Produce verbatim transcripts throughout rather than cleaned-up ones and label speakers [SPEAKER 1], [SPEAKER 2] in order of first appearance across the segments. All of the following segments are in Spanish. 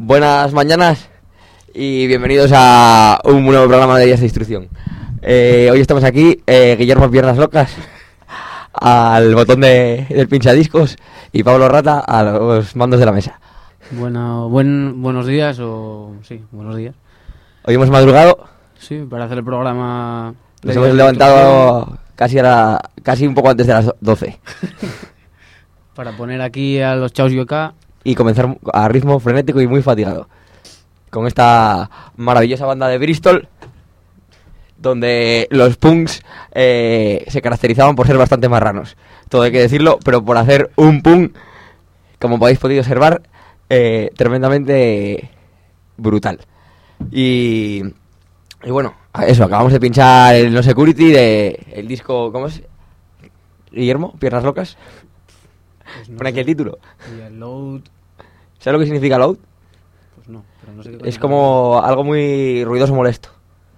[SPEAKER 1] Buenas mañanas y bienvenidos a un nuevo programa de Días de Instrucción. Eh, hoy estamos aquí, eh, Guillermo Piernas Locas al botón de, del pinchadiscos y Pablo Rata a los mandos de la mesa.
[SPEAKER 2] Bueno, buen, buenos días o sí, buenos días.
[SPEAKER 1] Hoy hemos madrugado.
[SPEAKER 2] Sí, para hacer el programa.
[SPEAKER 1] Nos hemos levantado casi, a la, casi un poco antes de las doce.
[SPEAKER 2] Para poner aquí a los Chaos Yoka.
[SPEAKER 1] Y comenzar a ritmo frenético y muy fatigado. Con esta maravillosa banda de Bristol, donde los punks eh, se caracterizaban por ser bastante marranos. Todo hay que decirlo, pero por hacer un punk, como podéis podido observar, eh, tremendamente brutal. Y, y bueno, eso, acabamos de pinchar el No Security de el disco, ¿cómo es? Guillermo, Piernas Locas.
[SPEAKER 2] Pues no
[SPEAKER 1] Pone aquí
[SPEAKER 2] sé.
[SPEAKER 1] el título.
[SPEAKER 2] Y el load.
[SPEAKER 1] ¿Sabes lo que significa load?
[SPEAKER 2] Pues no, pero no sé qué coño
[SPEAKER 1] Es como algo muy ruidoso, molesto.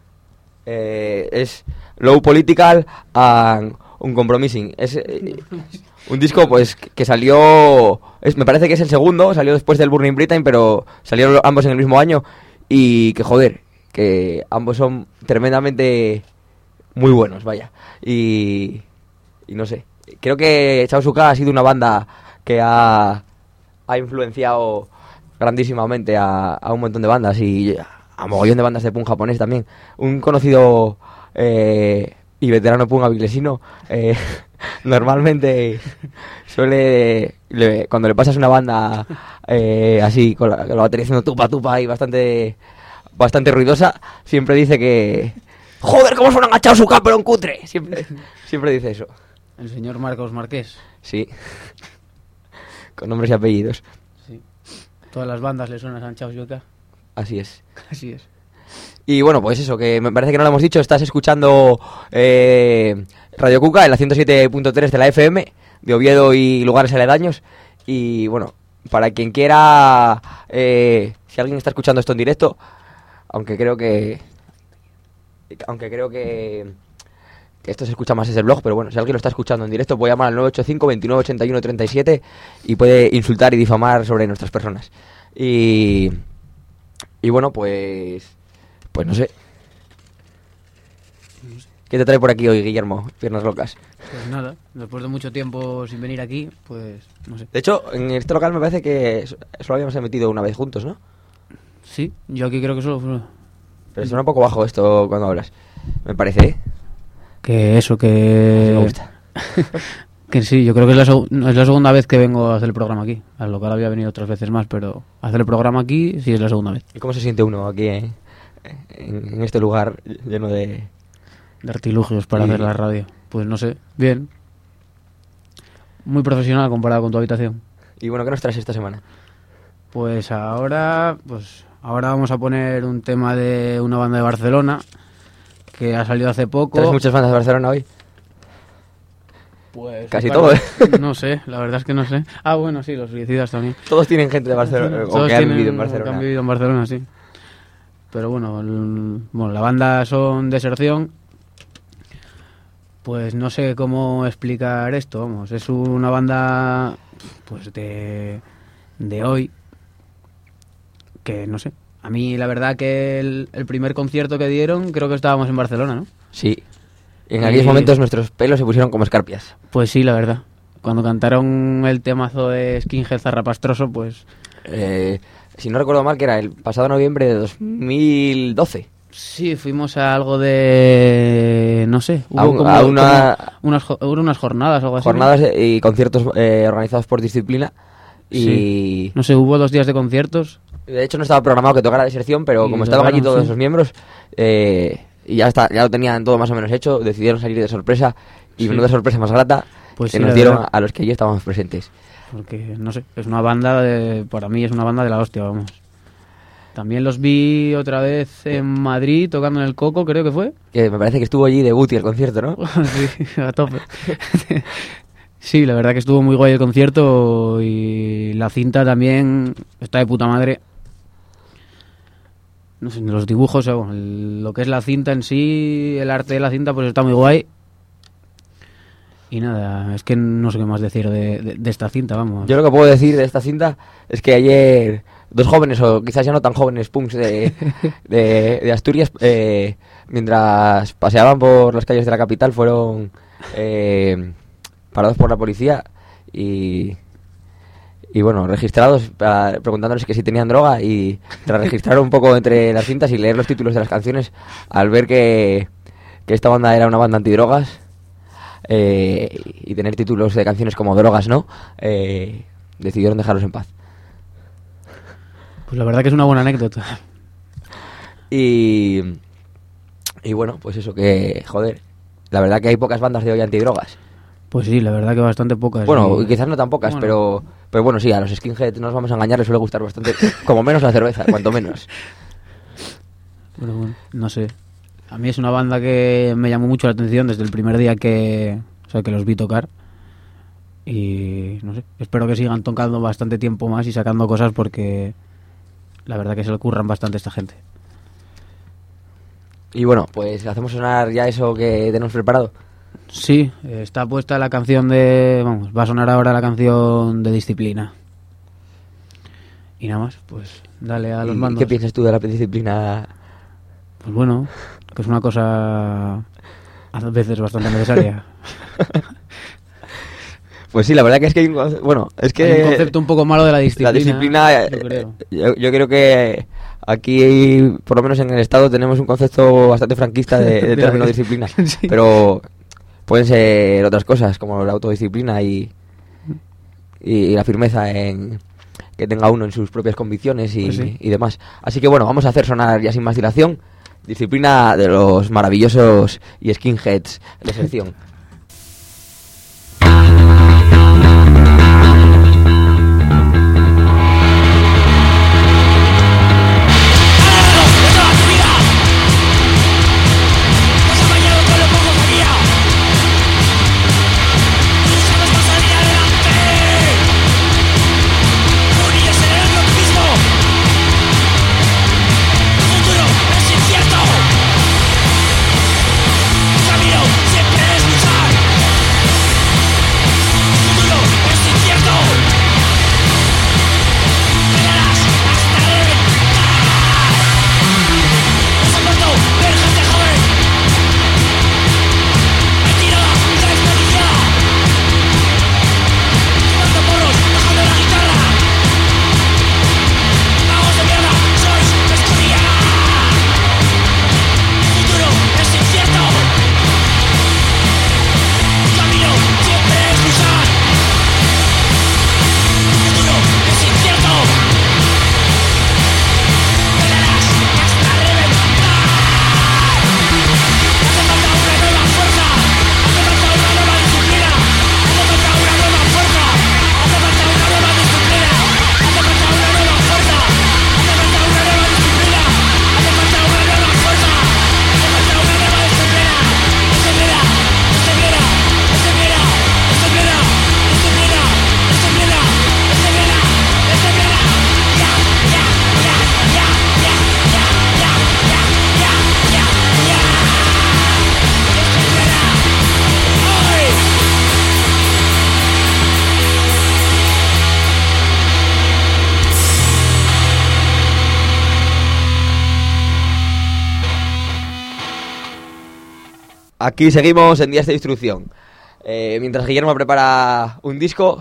[SPEAKER 1] Eh, es low political and uncompromising. Es eh, un disco pues que salió, es, me parece que es el segundo, salió después del Burning Britain, pero salieron ambos en el mismo año y que joder, que ambos son tremendamente muy buenos, vaya. Y, y no sé, creo que Chaosuka ha sido una banda que ha, ha influenciado grandísimamente a, a un montón de bandas y a mogollón de bandas de punk japonés también. Un conocido eh, y veterano punk avilesino eh, normalmente suele, le, cuando le pasas una banda eh, así con la, con la batería haciendo tupa tupa y bastante bastante ruidosa, siempre dice que joder, cómo suena agachado su pero en cutre. Siempre, siempre dice eso.
[SPEAKER 2] El señor Marcos Marqués.
[SPEAKER 1] Sí. Con nombres y apellidos.
[SPEAKER 2] Sí. Todas las bandas le suenan a Chaos Yoka.
[SPEAKER 1] Así es.
[SPEAKER 2] Así es.
[SPEAKER 1] Y bueno, pues eso, que me parece que no lo hemos dicho, estás escuchando eh, Radio Cuca en la ciento siete punto tres de la F M de Oviedo y lugares aledaños. Y bueno, para quien quiera, eh, si alguien está escuchando esto en directo, aunque creo que aunque creo que, que esto se escucha más desde el blog, pero bueno, si alguien lo está escuchando en directo, puede llamar al nueve ocho cinco, veintinueve ochenta y uno treinta y siete y puede insultar y difamar sobre nuestras personas. Y y bueno, pues pues no sé. ¿Qué te trae por aquí hoy, Guillermo? Piernas Locas.
[SPEAKER 2] Pues nada, después de mucho tiempo sin venir aquí, pues no sé.
[SPEAKER 1] De hecho, en este local me parece que solo habíamos emitido una vez juntos, ¿no?
[SPEAKER 2] Sí, yo aquí creo que solo fue.
[SPEAKER 1] Pero suena un poco bajo esto cuando hablas. Me parece, ¿eh?
[SPEAKER 2] Que eso, que.
[SPEAKER 1] Sí me gusta.
[SPEAKER 2] Que sí, yo creo que es la, seg- es la segunda vez que vengo a hacer el programa aquí. Al local había venido otras veces más, pero hacer el programa aquí sí es la segunda vez.
[SPEAKER 1] ¿Y cómo se siente uno aquí, eh? en, en este lugar lleno de...
[SPEAKER 2] De artilugios para
[SPEAKER 1] Y-
[SPEAKER 2] hacer la radio. Pues no sé, bien. Muy profesional comparado con tu habitación.
[SPEAKER 1] Y bueno, ¿qué nos traes esta semana?
[SPEAKER 2] Pues ahora, pues ahora vamos a poner un tema de una banda de Barcelona que ha salido hace poco.
[SPEAKER 1] ¿Traes muchas bandas de Barcelona hoy?
[SPEAKER 2] Pues
[SPEAKER 1] Casi
[SPEAKER 2] claro,
[SPEAKER 1] todo, ¿eh?
[SPEAKER 2] No sé, la verdad es que no sé. Ah, bueno, sí, los suicidas también.
[SPEAKER 1] Todos tienen gente de Barcelona, o
[SPEAKER 2] Todos
[SPEAKER 1] que han
[SPEAKER 2] tienen-
[SPEAKER 1] vivido en
[SPEAKER 2] que
[SPEAKER 1] Barcelona.
[SPEAKER 2] han vivido en Barcelona, sí. Pero bueno, el- bueno, la banda son Deserción. Pues no sé cómo explicar esto, vamos. Es una banda, pues de, de hoy, que no sé. A mí la verdad que el, el primer concierto que dieron, creo que estábamos en Barcelona, ¿no?
[SPEAKER 1] Sí. Y en
[SPEAKER 2] Y-
[SPEAKER 1] aquellos momentos nuestros pelos se pusieron como escarpias.
[SPEAKER 2] Pues sí, la verdad. Cuando cantaron el temazo de Skinhead Zarrapastroso, pues
[SPEAKER 1] Eh, si no recuerdo mal, que era el pasado noviembre de dos mil doce.
[SPEAKER 2] sí, fuimos a algo de... no sé, hubo
[SPEAKER 1] A un-
[SPEAKER 2] como,
[SPEAKER 1] a una-
[SPEAKER 2] como unas, jo- hubo unas jornadas o algo así.
[SPEAKER 1] Jornadas y conciertos eh, organizados por disciplina. Y
[SPEAKER 2] Sí. No sé, hubo dos días de conciertos.
[SPEAKER 1] de hecho no estaba programado que tocara Deserción, pero
[SPEAKER 2] Y
[SPEAKER 1] como estaban allí
[SPEAKER 2] tocaron,
[SPEAKER 1] todos
[SPEAKER 2] sí.
[SPEAKER 1] esos miembros, eh, y ya está, ya lo tenían todo más o menos hecho, decidieron salir de sorpresa. Y
[SPEAKER 2] Sí.
[SPEAKER 1] menuda sorpresa más grata
[SPEAKER 2] Pues
[SPEAKER 1] que
[SPEAKER 2] sí,
[SPEAKER 1] nos
[SPEAKER 2] la
[SPEAKER 1] dieron
[SPEAKER 2] verdad.
[SPEAKER 1] a los que allí estábamos presentes.
[SPEAKER 2] Porque, no sé, es una banda, de, para mí es una banda de la hostia, vamos. También los vi otra vez en Madrid tocando en el Coco, creo que fue.
[SPEAKER 1] Que me parece que estuvo allí de Guti el concierto, ¿no?
[SPEAKER 2] Sí, a tope. Sí, la verdad que estuvo muy guay el concierto y la cinta también está de puta madre. No sé, los dibujos, eh, bueno, el- lo que es la cinta en sí, el arte de la cinta, pues está muy guay. Y nada, es que no sé qué más decir de, de, de esta cinta, vamos.
[SPEAKER 1] Yo lo que puedo decir de esta cinta es que ayer dos jóvenes, o quizás ya no tan jóvenes, punks de, de, de Asturias, eh, mientras paseaban por las calles de la capital, fueron eh, parados por la policía y, y bueno, registrados, para, preguntándoles que si tenían droga, y tras registrar un poco entre las cintas y leer los títulos de las canciones, al ver que, que esta banda era una banda antidrogas, Eh, y tener títulos de canciones como Drogas, ¿no? Eh, decidieron dejarlos en paz.
[SPEAKER 2] Pues la verdad que es una buena anécdota.
[SPEAKER 1] Y, y bueno, pues eso, que, joder, la verdad que hay pocas bandas de hoy antidrogas.
[SPEAKER 2] Pues sí, la verdad que bastante pocas.
[SPEAKER 1] Bueno,
[SPEAKER 2] y...
[SPEAKER 1] quizás no tan pocas, bueno. pero pero bueno, sí, a los skinheads, no nos vamos a engañar, les suele gustar bastante, como menos la cerveza, cuanto menos.
[SPEAKER 2] Pero bueno, no sé. A mí es una banda que me llamó mucho la atención desde el primer día que, o sea, que los vi tocar. Y no sé, espero que sigan tocando bastante tiempo más y sacando cosas, porque la verdad que se le curran bastante a esta gente.
[SPEAKER 1] Y bueno, pues hacemos sonar ya eso que tenemos preparado.
[SPEAKER 2] Sí, está puesta la canción de... Vamos, va a sonar ahora la canción de Disciplina. Y nada más, pues dale a los
[SPEAKER 1] ¿Y
[SPEAKER 2] mandos.
[SPEAKER 1] qué piensas tú de la Disciplina?
[SPEAKER 2] Pues bueno, que es una cosa a veces bastante necesaria.
[SPEAKER 1] Pues sí, la verdad que es que hay un, bueno, es que
[SPEAKER 2] hay un concepto un poco malo de la disciplina.
[SPEAKER 1] La disciplina,
[SPEAKER 2] yo creo,
[SPEAKER 1] yo, yo creo que aquí, por lo menos en el Estado, tenemos un concepto bastante franquista de, de término de disciplina. Sí. Pero pueden ser otras cosas, como la autodisciplina y, y la firmeza en que tenga uno en sus propias convicciones y, pues sí. y demás. Así que bueno, vamos a hacer sonar ya sin más dilación Disciplina de los maravillosos y skinheads de sección. Aquí seguimos en Días de Instrucción. Eh, mientras Guillermo prepara un disco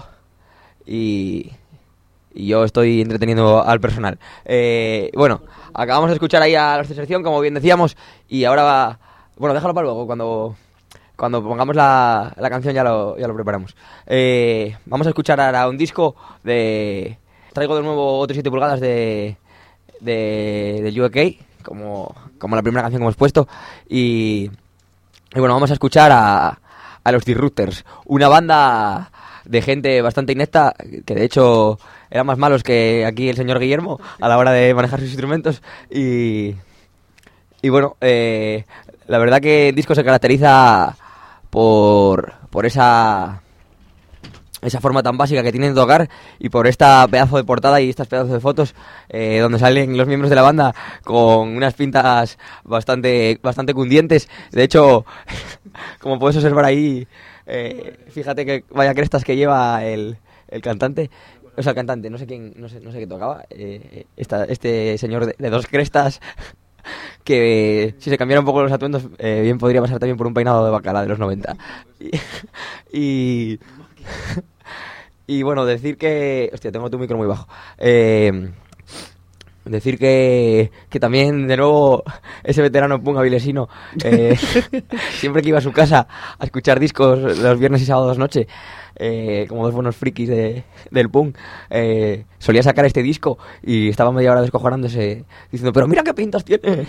[SPEAKER 1] y, y yo estoy entreteniendo al personal. Eh, bueno, acabamos de escuchar ahí a los de sección, como bien decíamos, y ahora va... Bueno, déjalo para luego, cuando, cuando pongamos la, la canción ya lo, ya lo preparamos. Eh, vamos a escuchar ahora un disco de... Traigo de nuevo otros siete pulgadas de, de, de U K, como, como la primera canción que hemos puesto, y... Y bueno, vamos a escuchar a, a los Disruptors, una banda de gente bastante inepta, que de hecho eran más malos que aquí el señor Guillermo a la hora de manejar sus instrumentos. Y, y bueno, eh, la verdad que el disco se caracteriza por, por esa... esa forma tan básica que tienen de tocar, y por esta pedazo de portada y estas pedazos de fotos eh, donde salen los miembros de la banda con unas pintas bastante bastante cundientes. De hecho, como puedes observar ahí, Eh, fíjate que vaya crestas que lleva el, el cantante. O sea, el cantante, no sé quién, no sé, no sé qué tocaba. Eh, esta, este señor de, de dos crestas que si se cambiaran un poco los atuendos, eh, bien podría pasar también por un peinado de bacala de los noventa. Y, y, y bueno, decir que... Hostia, tengo tu micro muy bajo. Eh, decir que, que también, de nuevo, ese veterano punk avilesino, eh, siempre que iba a su casa a escuchar discos los viernes y sábados noche, eh, como dos buenos frikis de, del punk, eh, solía sacar este disco y estaba media hora descojonándose diciendo, pero mira qué pintas tiene,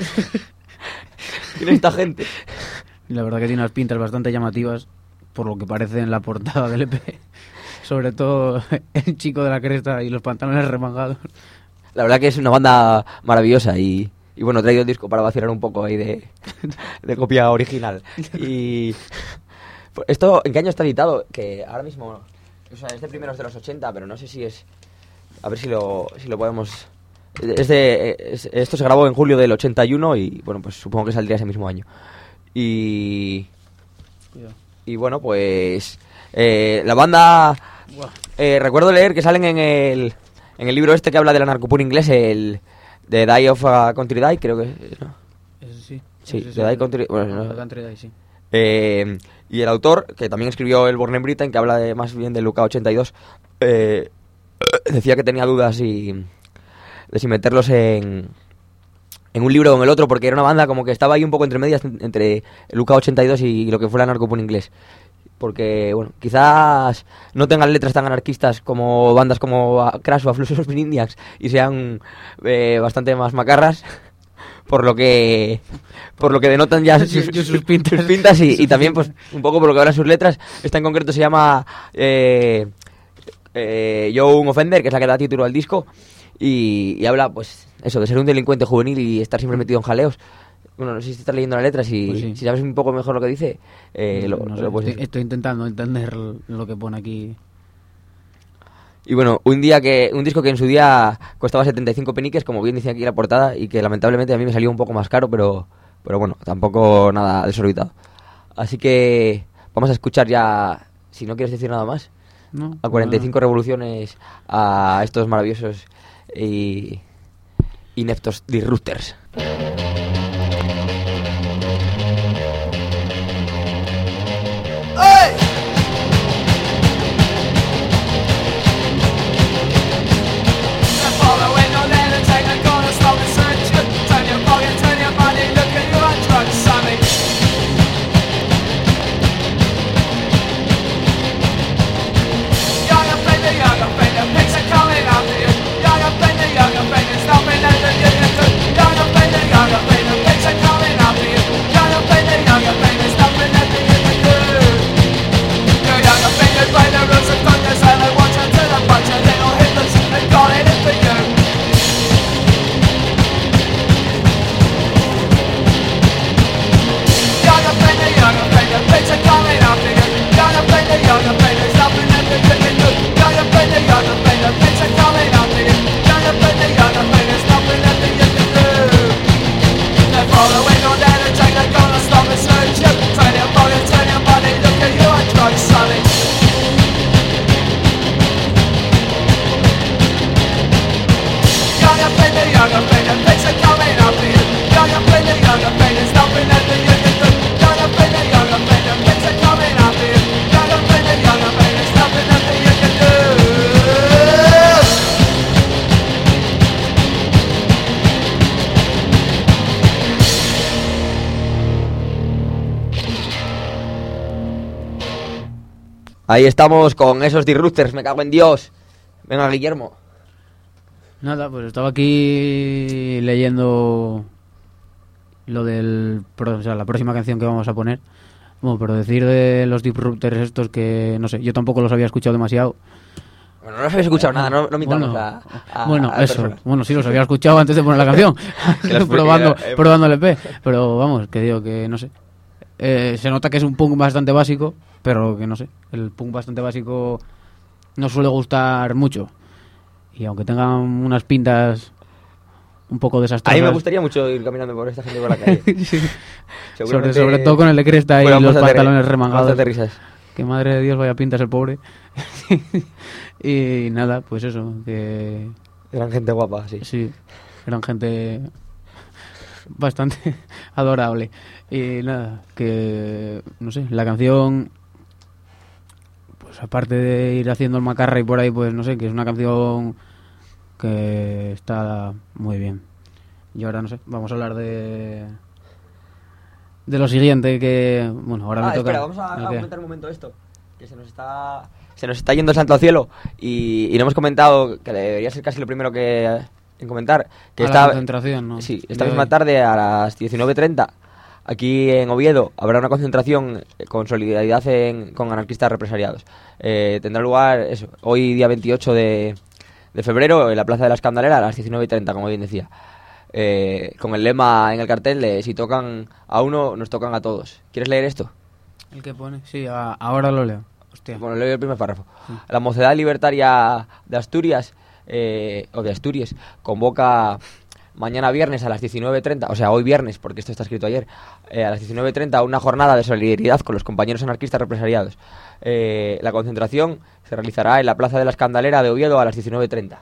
[SPEAKER 1] tiene esta gente.
[SPEAKER 2] Y la verdad que tiene unas pintas bastante llamativas, por lo que parece en la portada del E P. Sobre todo el chico de la cresta y los pantalones remangados.
[SPEAKER 1] La verdad que es una banda maravillosa y, y bueno, he traído el disco para vacilar un poco ahí de, de copia original. Y esto, ¿en qué año está editado? Que ahora mismo, o sea, este primero es de los ochenta, pero no sé si es... A ver si lo, si lo podemos... Es de, es, esto se grabó en julio del ochenta y uno y bueno, pues supongo que saldría ese mismo año. Y... Y bueno, pues... Eh, la banda... Eh, recuerdo leer que salen en el... En el libro este que habla del anarcopunk inglés, el The Die of a Country Die, creo que... ¿no?
[SPEAKER 2] Ese sí.
[SPEAKER 1] Sí,
[SPEAKER 2] ese
[SPEAKER 1] The Die Country... Bueno, no.
[SPEAKER 2] Country Die, sí.
[SPEAKER 1] Eh, y el autor, que también escribió el Born in Britain, que habla de, más bien del U K ochenta y dos, eh, decía que tenía dudas y, de si meterlos en, en un libro o en el otro, porque era una banda como que estaba ahí un poco entre medias entre el U K ochenta y dos y lo que fue el anarcopunk inglés. Porque, bueno, quizás no tengan letras tan anarquistas como bandas como Crash o Affluxus Spin-Indians y sean eh, bastante más macarras, por lo que por lo que denotan ya sus, sus, sus pintas, sus pintas y, y también pues un poco por lo que hablan sus letras. Esta en concreto se llama eh, eh, Young Offender, que es la que da título al disco, y, y habla pues eso, de ser un delincuente juvenil y estar siempre metido en jaleos. Bueno, no sé si estás leyendo la letra, si, pues sí. si sabes un poco mejor lo que dice, eh, lo,
[SPEAKER 2] no sé,
[SPEAKER 1] lo puedes...
[SPEAKER 2] estoy, estoy intentando entender lo que pone aquí.
[SPEAKER 1] Y bueno, un día que un disco que en su día costaba setenta y cinco peniques, como bien dice aquí la portada, y que lamentablemente a mí me salió un poco más caro, pero, pero bueno, tampoco nada desorbitado. Así que vamos a escuchar ya, si no quieres decir nada más,
[SPEAKER 2] no,
[SPEAKER 1] a cuarenta y cinco
[SPEAKER 2] no.
[SPEAKER 1] revoluciones a estos maravillosos y ineptos disruptors. Ahí estamos con esos disruptors, me cago en Dios. Venga, Guillermo.
[SPEAKER 2] Nada, pues estaba aquí leyendo lo del, o sea, la próxima canción que vamos a poner. Bueno, pero decir de los disruptors estos que, no sé, yo tampoco los había escuchado demasiado.
[SPEAKER 1] Bueno, no los había escuchado nada, no, no mitamos
[SPEAKER 2] bueno,
[SPEAKER 1] a, a,
[SPEAKER 2] Bueno,
[SPEAKER 1] a
[SPEAKER 2] eso,
[SPEAKER 1] persona.
[SPEAKER 2] bueno, sí, los había escuchado antes de poner la canción. probando,
[SPEAKER 1] eh,
[SPEAKER 2] probando el E P. Pero vamos, que digo que, no sé. Eh, se nota que es un punk bastante básico, pero que no sé, el punk bastante básico no suele gustar mucho. Y aunque tengan unas pintas un poco desastrosas...
[SPEAKER 1] A mí me gustaría mucho ir caminando por esta gente por la calle.
[SPEAKER 2] sí. sobre, sobre todo con el de cresta y los pantalones remangados.
[SPEAKER 1] De risas.
[SPEAKER 2] que madre de Dios, vaya pintas el pobre. Y nada, pues eso, que...
[SPEAKER 1] Eran gente guapa, sí.
[SPEAKER 2] Sí, eran gente bastante adorable. Y nada, que no sé, la canción, pues aparte de ir haciendo el macarra y por ahí, pues no sé, que es una canción que está muy bien. Y ahora no sé, vamos a hablar de de lo siguiente que, bueno, ahora
[SPEAKER 1] ah,
[SPEAKER 2] me toca.
[SPEAKER 1] Espera, vamos a, a comentar un momento esto, que se nos está se nos está yendo el santo al cielo y, y no hemos comentado, que debería ser casi lo primero que en comentar, que
[SPEAKER 2] a
[SPEAKER 1] esta
[SPEAKER 2] la concentración, ¿no?
[SPEAKER 1] Sí, esta
[SPEAKER 2] De
[SPEAKER 1] misma
[SPEAKER 2] hoy.
[SPEAKER 1] tarde a las diecinueve treinta aquí en Oviedo habrá una concentración con solidaridad en, con anarquistas represaliados. Eh, tendrá lugar eso, hoy día veintiocho de, de febrero en la Plaza de la Escandalera a las diecinueve treinta, como bien decía. Eh, con el lema en el cartel de si tocan a uno, nos tocan a todos. ¿Quieres leer esto?
[SPEAKER 2] ¿El que pone? Sí, a- ahora lo leo. Hostia.
[SPEAKER 1] Bueno, leo el primer párrafo.
[SPEAKER 2] Sí.
[SPEAKER 1] La Mocedad Libertaria de Asturias, eh, o de Asturias, convoca mañana viernes a las diecinueve treinta, o sea, hoy viernes, porque esto está escrito ayer, eh, a las diecinueve treinta una jornada de solidaridad con los compañeros anarquistas represaliados. Eh, la concentración se realizará en la Plaza de la Escandalera de Oviedo a las diecinueve treinta.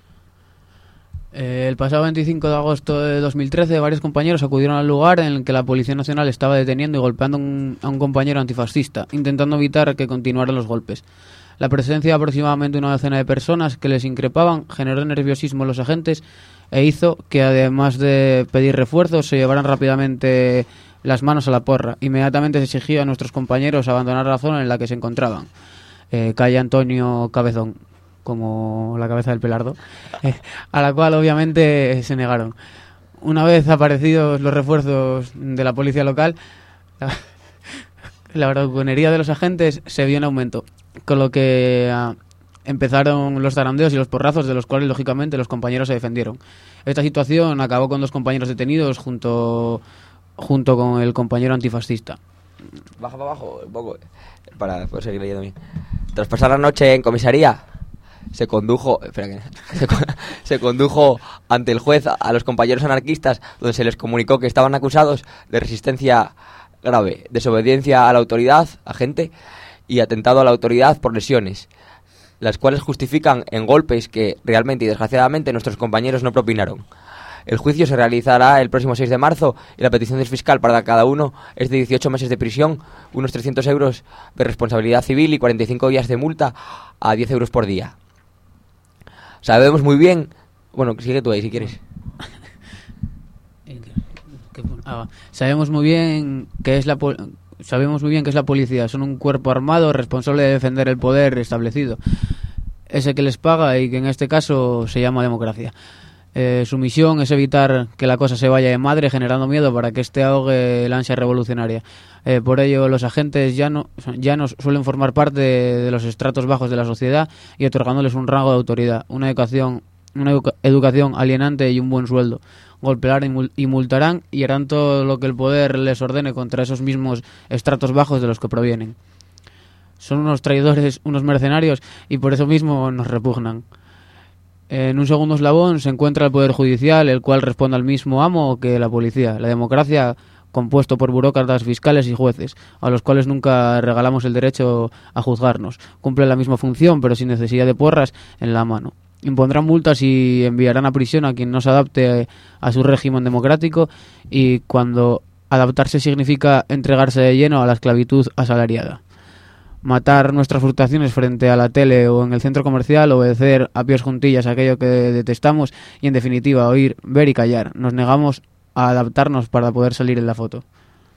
[SPEAKER 2] Eh, el pasado veinticinco de agosto de dos mil trece, varios compañeros acudieron al lugar en el que la Policía Nacional estaba deteniendo y golpeando un- a un compañero antifascista, intentando evitar que continuaran los golpes. La presencia de aproximadamente una docena de personas que les increpaban generó nerviosismo en los agentes e hizo que, además de pedir refuerzos, se llevaran rápidamente las manos a la porra. Inmediatamente se exigió a nuestros compañeros abandonar la zona en la que se encontraban. Eh, calle Antonio Cabezón, como la cabeza del Pelardo, eh, a la cual obviamente se negaron. Una vez aparecidos los refuerzos de la policía local, la, la bravuconería de los agentes se vio en aumento, con lo que ah, empezaron los zarandeos y los porrazos, de los cuales lógicamente los compañeros se defendieron. Esta situación acabó con dos compañeros detenidos junto, junto con el compañero antifascista.
[SPEAKER 1] Baja para abajo un poco, para poder seguir leyendo bien. Tras pasar la noche en comisaría, se condujo, espera que, se, se condujo ante el juez a, a los compañeros anarquistas, donde se les comunicó que estaban acusados de resistencia grave, desobediencia a la autoridad, agente, y atentado a la autoridad por lesiones, las cuales justifican en golpes que realmente y desgraciadamente nuestros compañeros no propinaron. El juicio se realizará el próximo seis de marzo y la petición del fiscal para cada uno es de dieciocho meses de prisión, unos trescientos euros de responsabilidad civil y cuarenta y cinco días de multa a diez euros por día. Sabemos muy bien... Bueno, sigue tú ahí si quieres.
[SPEAKER 2] Ah, sabemos muy bien que es la pol- sabemos muy bien que es la policía. Son un cuerpo armado responsable de defender el poder establecido, ese que les paga y que en este caso se llama democracia. Eh, su misión es evitar que la cosa se vaya de madre, generando miedo para que éste ahogue la ansia revolucionaria. Eh, por ello, los agentes ya no, ya no suelen formar parte de, de los estratos bajos de la sociedad y otorgándoles un rango de autoridad, una educación, una educa- educación alienante y un buen sueldo. Golpearán y, mul- y multarán y harán todo lo que el poder les ordene contra esos mismos estratos bajos de los que provienen. Son unos traidores, unos mercenarios y por eso mismo nos repugnan. En un segundo eslabón se encuentra el Poder Judicial, el cual responde al mismo amo que la policía. La democracia, compuesto por burócratas, fiscales y jueces, a los cuales nunca regalamos el derecho a juzgarnos. Cumple la misma función, pero sin necesidad de porras en la mano. Impondrán multas y enviarán a prisión a quien no se adapte a su régimen democrático, y cuando adaptarse significa entregarse de lleno a la esclavitud asalariada. Matar nuestras frustraciones frente a la tele o en el centro comercial, obedecer a pies juntillas aquello que detestamos y, en definitiva, oír, ver y callar. Nos negamos a adaptarnos para poder salir en la foto.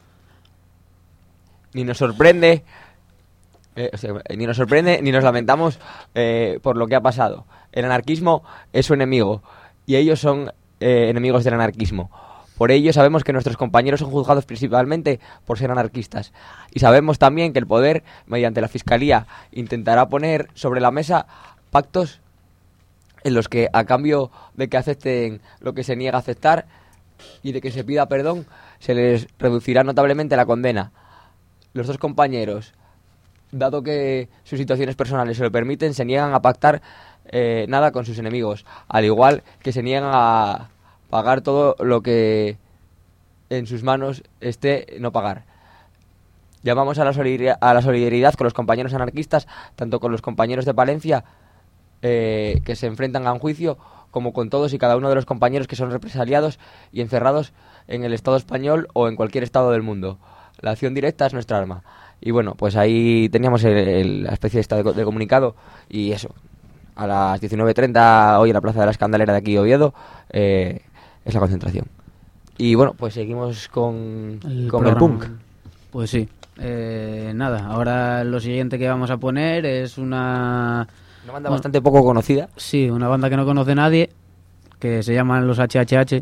[SPEAKER 1] Ni nos sorprende, eh, o sea, ni nos sorprende ni nos lamentamos eh, por lo que ha pasado. El anarquismo es su enemigo y ellos son eh, enemigos del anarquismo. Por ello sabemos que nuestros compañeros son juzgados principalmente por ser anarquistas. Y sabemos también que el poder, mediante la Fiscalía, intentará poner sobre la mesa pactos en los que, a cambio de que acepten lo que se niega a aceptar y de que se pida perdón, se les reducirá notablemente la condena. Los dos compañeros, dado que sus situaciones personales se lo permiten, se niegan a pactar eh, nada con sus enemigos, al igual que se niegan a pagar todo lo que en sus manos esté no pagar. Llamamos a la, solidaridad, a la solidaridad con los compañeros anarquistas, tanto con los compañeros de Palencia, eh, que se enfrentan a un juicio, como con todos y cada uno de los compañeros que son represaliados y encerrados en el Estado español o en cualquier estado del mundo. La acción directa es nuestra arma. Y bueno, pues ahí teníamos el, el, la especie esta de, de comunicado, y eso, a las diecinueve treinta hoy en la Plaza de la Escandalera de aquí, Oviedo, eh, es la concentración. Y bueno, pues seguimos con
[SPEAKER 2] el,
[SPEAKER 1] con el punk.
[SPEAKER 2] Pues sí, eh, nada, ahora lo siguiente que vamos a poner es una...
[SPEAKER 1] Una banda bueno, bastante poco conocida.
[SPEAKER 2] Sí, una banda que no conoce nadie, que se llaman los H H H.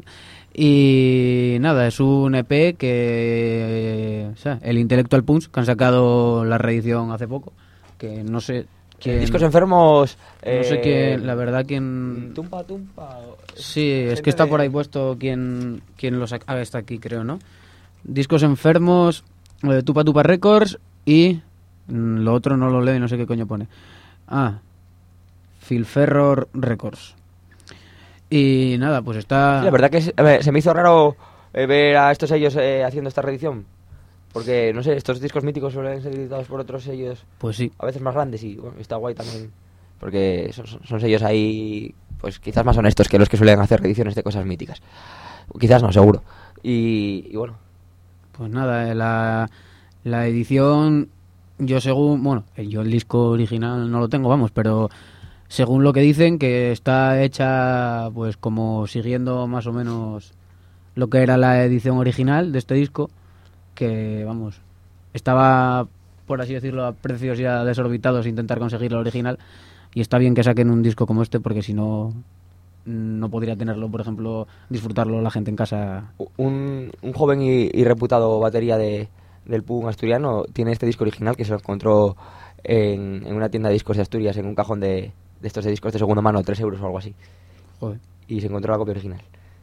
[SPEAKER 2] Y nada, es un E P que... O sea, el Intellectual Punks, que han sacado la reedición hace poco, que no sé quién...
[SPEAKER 1] Discos Enfermos...
[SPEAKER 2] Eh, no sé quién, la verdad,
[SPEAKER 1] quién... Tumpa, tumpa...
[SPEAKER 2] Sí, es que está por ahí puesto quién, quién lo saca... Ah, está aquí, creo, ¿no? Discos Enfermos, eh, Tupa Tupa Records y... Mmm, lo otro no lo leo y no sé qué coño pone. Ah, Filferror Records. Y nada, pues está...
[SPEAKER 1] Sí, la verdad que es, ver, se me hizo raro eh, ver a estos sellos eh, haciendo esta reedición. Porque, no sé, estos discos míticos suelen ser editados por otros sellos.
[SPEAKER 2] Pues sí.
[SPEAKER 1] A veces más grandes y bueno, está guay también. Porque son, son sellos ahí, pues quizás más honestos que los que suelen hacer reediciones de cosas míticas. Quizás no, seguro. Y, y bueno.
[SPEAKER 2] Pues nada, la, la edición, yo según... Bueno, yo el disco original no lo tengo, vamos, pero... Según lo que dicen, que está hecha pues como siguiendo más o menos lo que era la edición original de este disco, que vamos, estaba, por así decirlo, a precios ya desorbitados intentar conseguir lo original, y está bien que saquen un disco como este, porque si no, no podría tenerlo, por ejemplo, disfrutarlo la gente en casa.
[SPEAKER 1] Un, un joven y, y reputado batería de, del punk asturiano tiene este disco original que se lo encontró en, en una tienda de discos de Asturias, en un cajón de... de estos de discos de segunda mano, tres euros o algo así.
[SPEAKER 2] Joder.
[SPEAKER 1] Y se encontró la copia original.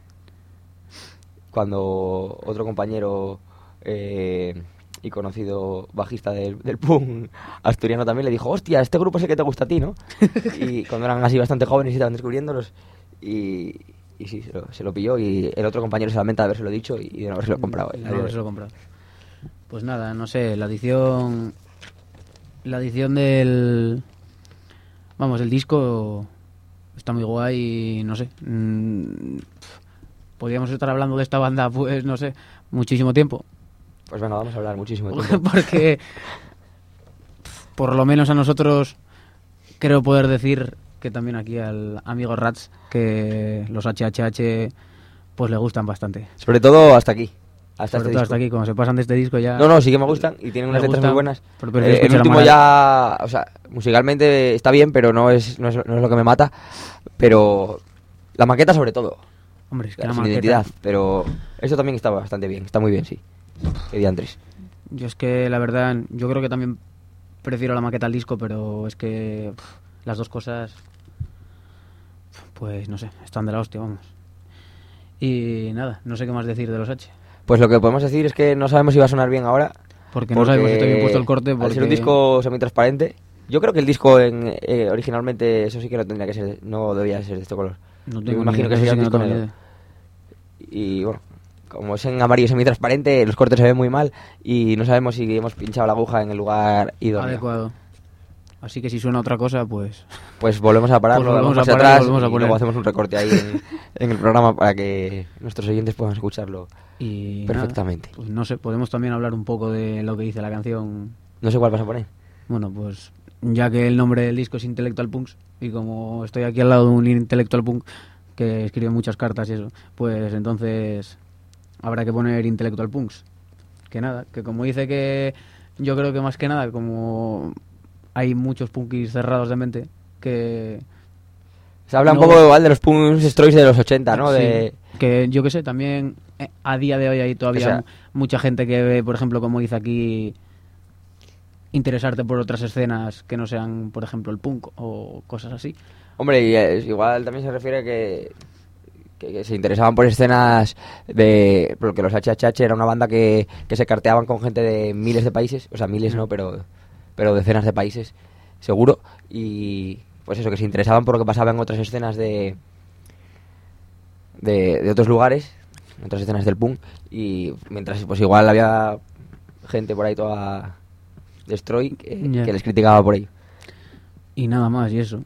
[SPEAKER 1] Cuando otro compañero eh, y conocido bajista del, del punk asturiano también le dijo, hostia, este grupo es el que te gusta a ti, ¿no? Y cuando eran así bastante jóvenes y estaban descubriéndolos, y, y sí, se lo, se lo pilló, y el otro compañero se lamenta de habérselo dicho y de no habérselo comprado.
[SPEAKER 2] De no habérselo comprado. Pues nada, no sé, la edición... La edición del... Vamos, el disco está muy guay y no sé. Mmm, podríamos estar hablando de esta banda, pues no sé, muchísimo tiempo.
[SPEAKER 1] Pues venga, vamos a hablar muchísimo tiempo.
[SPEAKER 2] Porque, por lo menos a nosotros, creo poder decir que también aquí al amigo Rats, que los H H H pues le gustan bastante.
[SPEAKER 1] Sobre todo hasta aquí. Hasta
[SPEAKER 2] Sobre
[SPEAKER 1] este
[SPEAKER 2] todo
[SPEAKER 1] disco.
[SPEAKER 2] hasta aquí, cuando se pasan de este disco ya...
[SPEAKER 1] No, no, sí que me gustan y tienen unas letras muy buenas.
[SPEAKER 2] Eh,
[SPEAKER 1] el último ya, o sea, musicalmente está bien, pero no es, no es, no es lo que me mata. Pero la maqueta sobre todo.
[SPEAKER 2] Hombre, es que
[SPEAKER 1] la,
[SPEAKER 2] la
[SPEAKER 1] sin
[SPEAKER 2] maqueta...
[SPEAKER 1] identidad, pero esto también está bastante bien, está muy bien, sí. Qué diantres.
[SPEAKER 2] Yo es que la verdad, yo creo que también prefiero la maqueta al disco, pero es que pff, las dos cosas, pues no sé, están de la hostia, vamos. Y nada, no sé qué más decir de los H.
[SPEAKER 1] Pues lo que podemos decir es que no sabemos si va a sonar bien ahora.
[SPEAKER 2] Porque, porque no sabemos si está bien puesto el corte. Porque...
[SPEAKER 1] Al ser un disco semi-transparente, yo creo que el disco en, eh, originalmente, eso sí que no tendría que ser, no debía ser de este color.
[SPEAKER 2] No tengo
[SPEAKER 1] yo me imagino
[SPEAKER 2] idea,
[SPEAKER 1] que sería
[SPEAKER 2] sí
[SPEAKER 1] un disco
[SPEAKER 2] no
[SPEAKER 1] negro. Y bueno, como es en amarillo semi-transparente, los cortes se ven muy mal y no sabemos si hemos pinchado la aguja en el lugar idóneo.
[SPEAKER 2] Adecuado. Así que si suena otra cosa, pues...
[SPEAKER 1] Pues volvemos a pararlo, pues volvemos a parar, atrás volvemos a poner. Y luego hacemos un recorte ahí en, en el programa para que nuestros oyentes puedan escucharlo y perfectamente.
[SPEAKER 2] Nada, pues no sé, podemos también hablar un poco de lo que dice la canción.
[SPEAKER 1] No sé cuál vas a poner.
[SPEAKER 2] Bueno, pues ya que el nombre del disco es Intellectual Punks y como estoy aquí al lado de un Intellectual Punk que escribe muchas cartas y eso, pues entonces habrá que poner Intellectual Punks. Que nada, que como dice que yo creo que más que nada, como... hay muchos punkis cerrados de mente que...
[SPEAKER 1] Se habla no, un poco igual de los punks Stroys de los ochenta, ¿no?
[SPEAKER 2] Sí,
[SPEAKER 1] de...
[SPEAKER 2] que yo que sé, también eh, a día de hoy hay todavía o sea, mucha gente que ve, por ejemplo, como dice aquí, interesarte por otras escenas que no sean, por ejemplo, el punk o cosas así.
[SPEAKER 1] Hombre, y es, igual también se refiere a que, que, que se interesaban por escenas de... Porque los H H H era una banda que, que se carteaban con gente de miles de países, o sea, miles no, pero... pero decenas de países, seguro, y pues eso, que se interesaban por lo que pasaba en otras escenas de de, de otros lugares, en otras escenas del punk, y mientras pues igual había gente por ahí toda destroy que,
[SPEAKER 2] Ya.
[SPEAKER 1] que les criticaba por ahí.
[SPEAKER 2] Y nada más, y eso.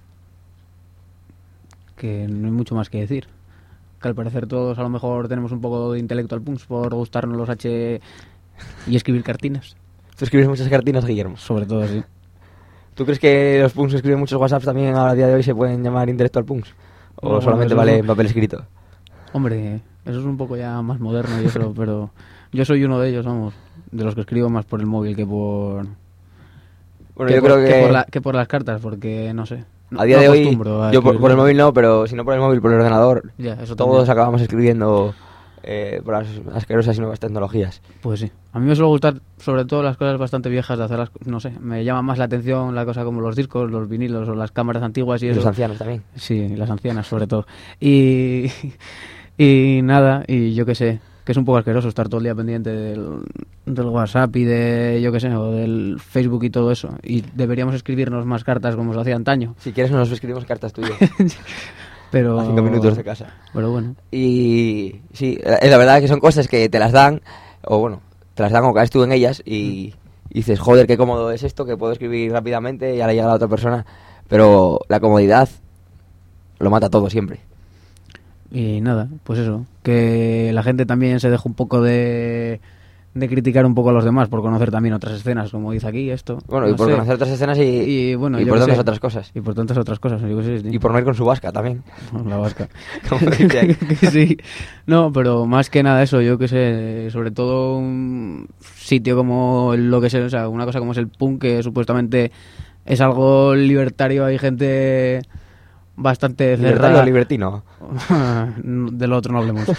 [SPEAKER 2] Que no hay mucho más que decir. Que al parecer todos a lo mejor tenemos un poco de intelectual punks por gustarnos los H y escribir cartinas.
[SPEAKER 1] Tú escribes muchas cartinas, Guillermo.
[SPEAKER 2] Sobre todo, sí.
[SPEAKER 1] ¿Tú crees que los punks que escriben muchos WhatsApps también a día de hoy se pueden llamar intelectual punks? ¿O
[SPEAKER 2] No,
[SPEAKER 1] solamente
[SPEAKER 2] eso
[SPEAKER 1] vale
[SPEAKER 2] no.
[SPEAKER 1] en papel escrito?
[SPEAKER 2] Hombre, eso es un poco ya más moderno y eso, pero yo soy uno de ellos, vamos. De los que escribo más por el móvil que por...
[SPEAKER 1] Bueno,
[SPEAKER 2] que
[SPEAKER 1] yo
[SPEAKER 2] por,
[SPEAKER 1] creo que,
[SPEAKER 2] que por, la- que por las cartas, porque no sé. No-
[SPEAKER 1] a día
[SPEAKER 2] no
[SPEAKER 1] de hoy,
[SPEAKER 2] acostumbro a
[SPEAKER 1] yo por,
[SPEAKER 2] escribir
[SPEAKER 1] por el
[SPEAKER 2] cosas.
[SPEAKER 1] móvil no, pero si no por el móvil, por el ordenador,
[SPEAKER 2] Ya, eso
[SPEAKER 1] todos
[SPEAKER 2] también.
[SPEAKER 1] acabamos escribiendo eh, por las asquerosas y nuevas tecnologías.
[SPEAKER 2] Pues sí. A mí me suele gustar sobre todo las cosas bastante viejas de hacerlas, no sé, me llama más la atención la cosa como los discos, los vinilos o las cámaras antiguas y
[SPEAKER 1] Y
[SPEAKER 2] eso.
[SPEAKER 1] los ancianos también.
[SPEAKER 2] Sí, las ancianas sobre todo. Y, y nada, y yo qué sé, que es un poco asqueroso estar todo el día pendiente del, del WhatsApp y de, yo qué sé, o del Facebook y todo eso. Y deberíamos escribirnos más cartas como se hacía antaño.
[SPEAKER 1] Si quieres nos escribimos cartas tuyas
[SPEAKER 2] Pero,
[SPEAKER 1] a cinco minutos de casa.
[SPEAKER 2] Pero bueno,
[SPEAKER 1] Y sí, la, la verdad que son cosas que te las dan, o bueno, te las dan o caes tú en ellas y, y dices, joder, qué cómodo es esto, que puedo escribir rápidamente y ahora llega la otra persona. Pero la comodidad lo mata todo siempre.
[SPEAKER 2] y nada, pues eso, que la gente también se deja un poco de, de criticar un poco a los demás por conocer también otras escenas, como dice aquí esto.
[SPEAKER 1] Bueno,
[SPEAKER 2] no
[SPEAKER 1] y por
[SPEAKER 2] sé.
[SPEAKER 1] conocer otras escenas y,
[SPEAKER 2] y, bueno,
[SPEAKER 1] y
[SPEAKER 2] yo
[SPEAKER 1] por
[SPEAKER 2] qué
[SPEAKER 1] tantas
[SPEAKER 2] sé.
[SPEAKER 1] otras cosas.
[SPEAKER 2] Y por tantas otras cosas, yo qué sé, tío.
[SPEAKER 1] Y por no ir con su vasca también.
[SPEAKER 2] La vasca.
[SPEAKER 1] Como dice ahí.
[SPEAKER 2] Que sí. No, pero más que nada eso, yo que sé, sobre todo un sitio como lo que sé, o sea, una cosa como es el punk, que supuestamente es algo libertario, hay gente bastante
[SPEAKER 1] ¿Libertario
[SPEAKER 2] cerrada.
[SPEAKER 1] o libertino?
[SPEAKER 2] Del otro no hablemos.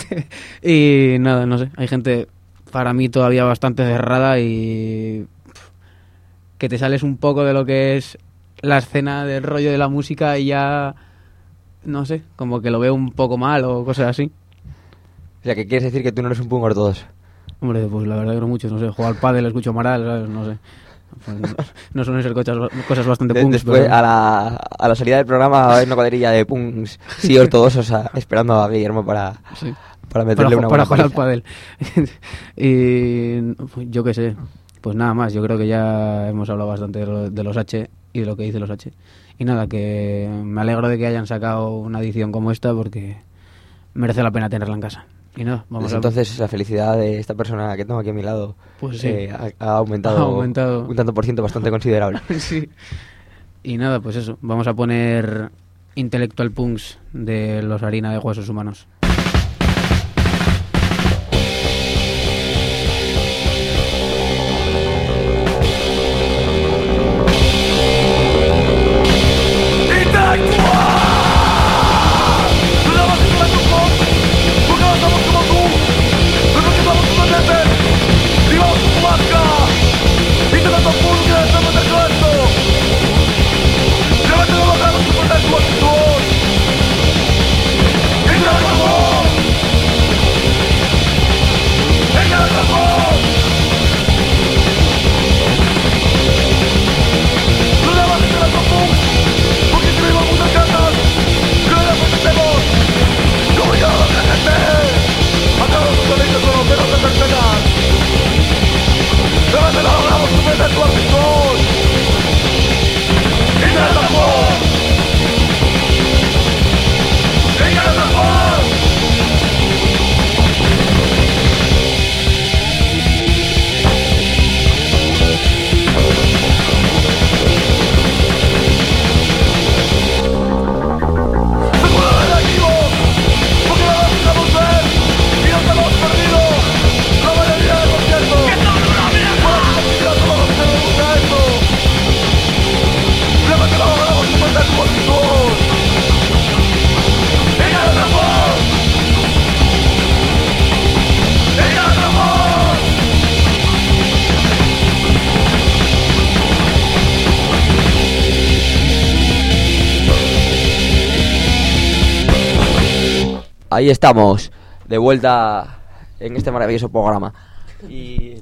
[SPEAKER 2] Y nada, no sé, hay gente para mí todavía bastante cerrada y pff, que te sales un poco de lo que es la escena del rollo de la música y ya no sé, como que lo veo un poco mal o cosas así.
[SPEAKER 1] O sea, que quieres decir que tú no eres un punk ortodoxo.
[SPEAKER 2] Hombre, pues la verdad que no mucho, no sé, juego al pádel, escucho Amaral, ¿sabes? No sé. Pues no, no suelen ser cosas, cosas bastante
[SPEAKER 1] De-
[SPEAKER 2] punks,
[SPEAKER 1] después,
[SPEAKER 2] pero-
[SPEAKER 1] a, la, a la salida del programa, va a haber una cuadrilla de punks sí ortodoxos a- esperando a Guillermo para,
[SPEAKER 2] sí.
[SPEAKER 1] para
[SPEAKER 2] para,
[SPEAKER 1] meterle
[SPEAKER 2] ju-
[SPEAKER 1] una
[SPEAKER 2] para
[SPEAKER 1] buena
[SPEAKER 2] jugar al
[SPEAKER 1] paliza.
[SPEAKER 2] pádel. Y pues, yo qué sé, pues nada más, yo creo que ya hemos hablado bastante de, lo- de los H y de lo que dice los H. Y nada, que me alegro de que hayan sacado una edición como esta porque merece la pena tenerla en casa. Y nada, vamos
[SPEAKER 1] Pues
[SPEAKER 2] a
[SPEAKER 1] entonces la felicidad de esta persona que tengo aquí a mi lado
[SPEAKER 2] Pues sí.
[SPEAKER 1] eh, ha, ha aumentado,
[SPEAKER 2] Ha aumentado.
[SPEAKER 1] un tanto por ciento bastante considerable.
[SPEAKER 2] Sí. Y nada, pues eso, vamos a poner Intellectual Punks de los Harina de Huesos Humanos.
[SPEAKER 1] Ahí estamos, de vuelta en este maravilloso programa. Y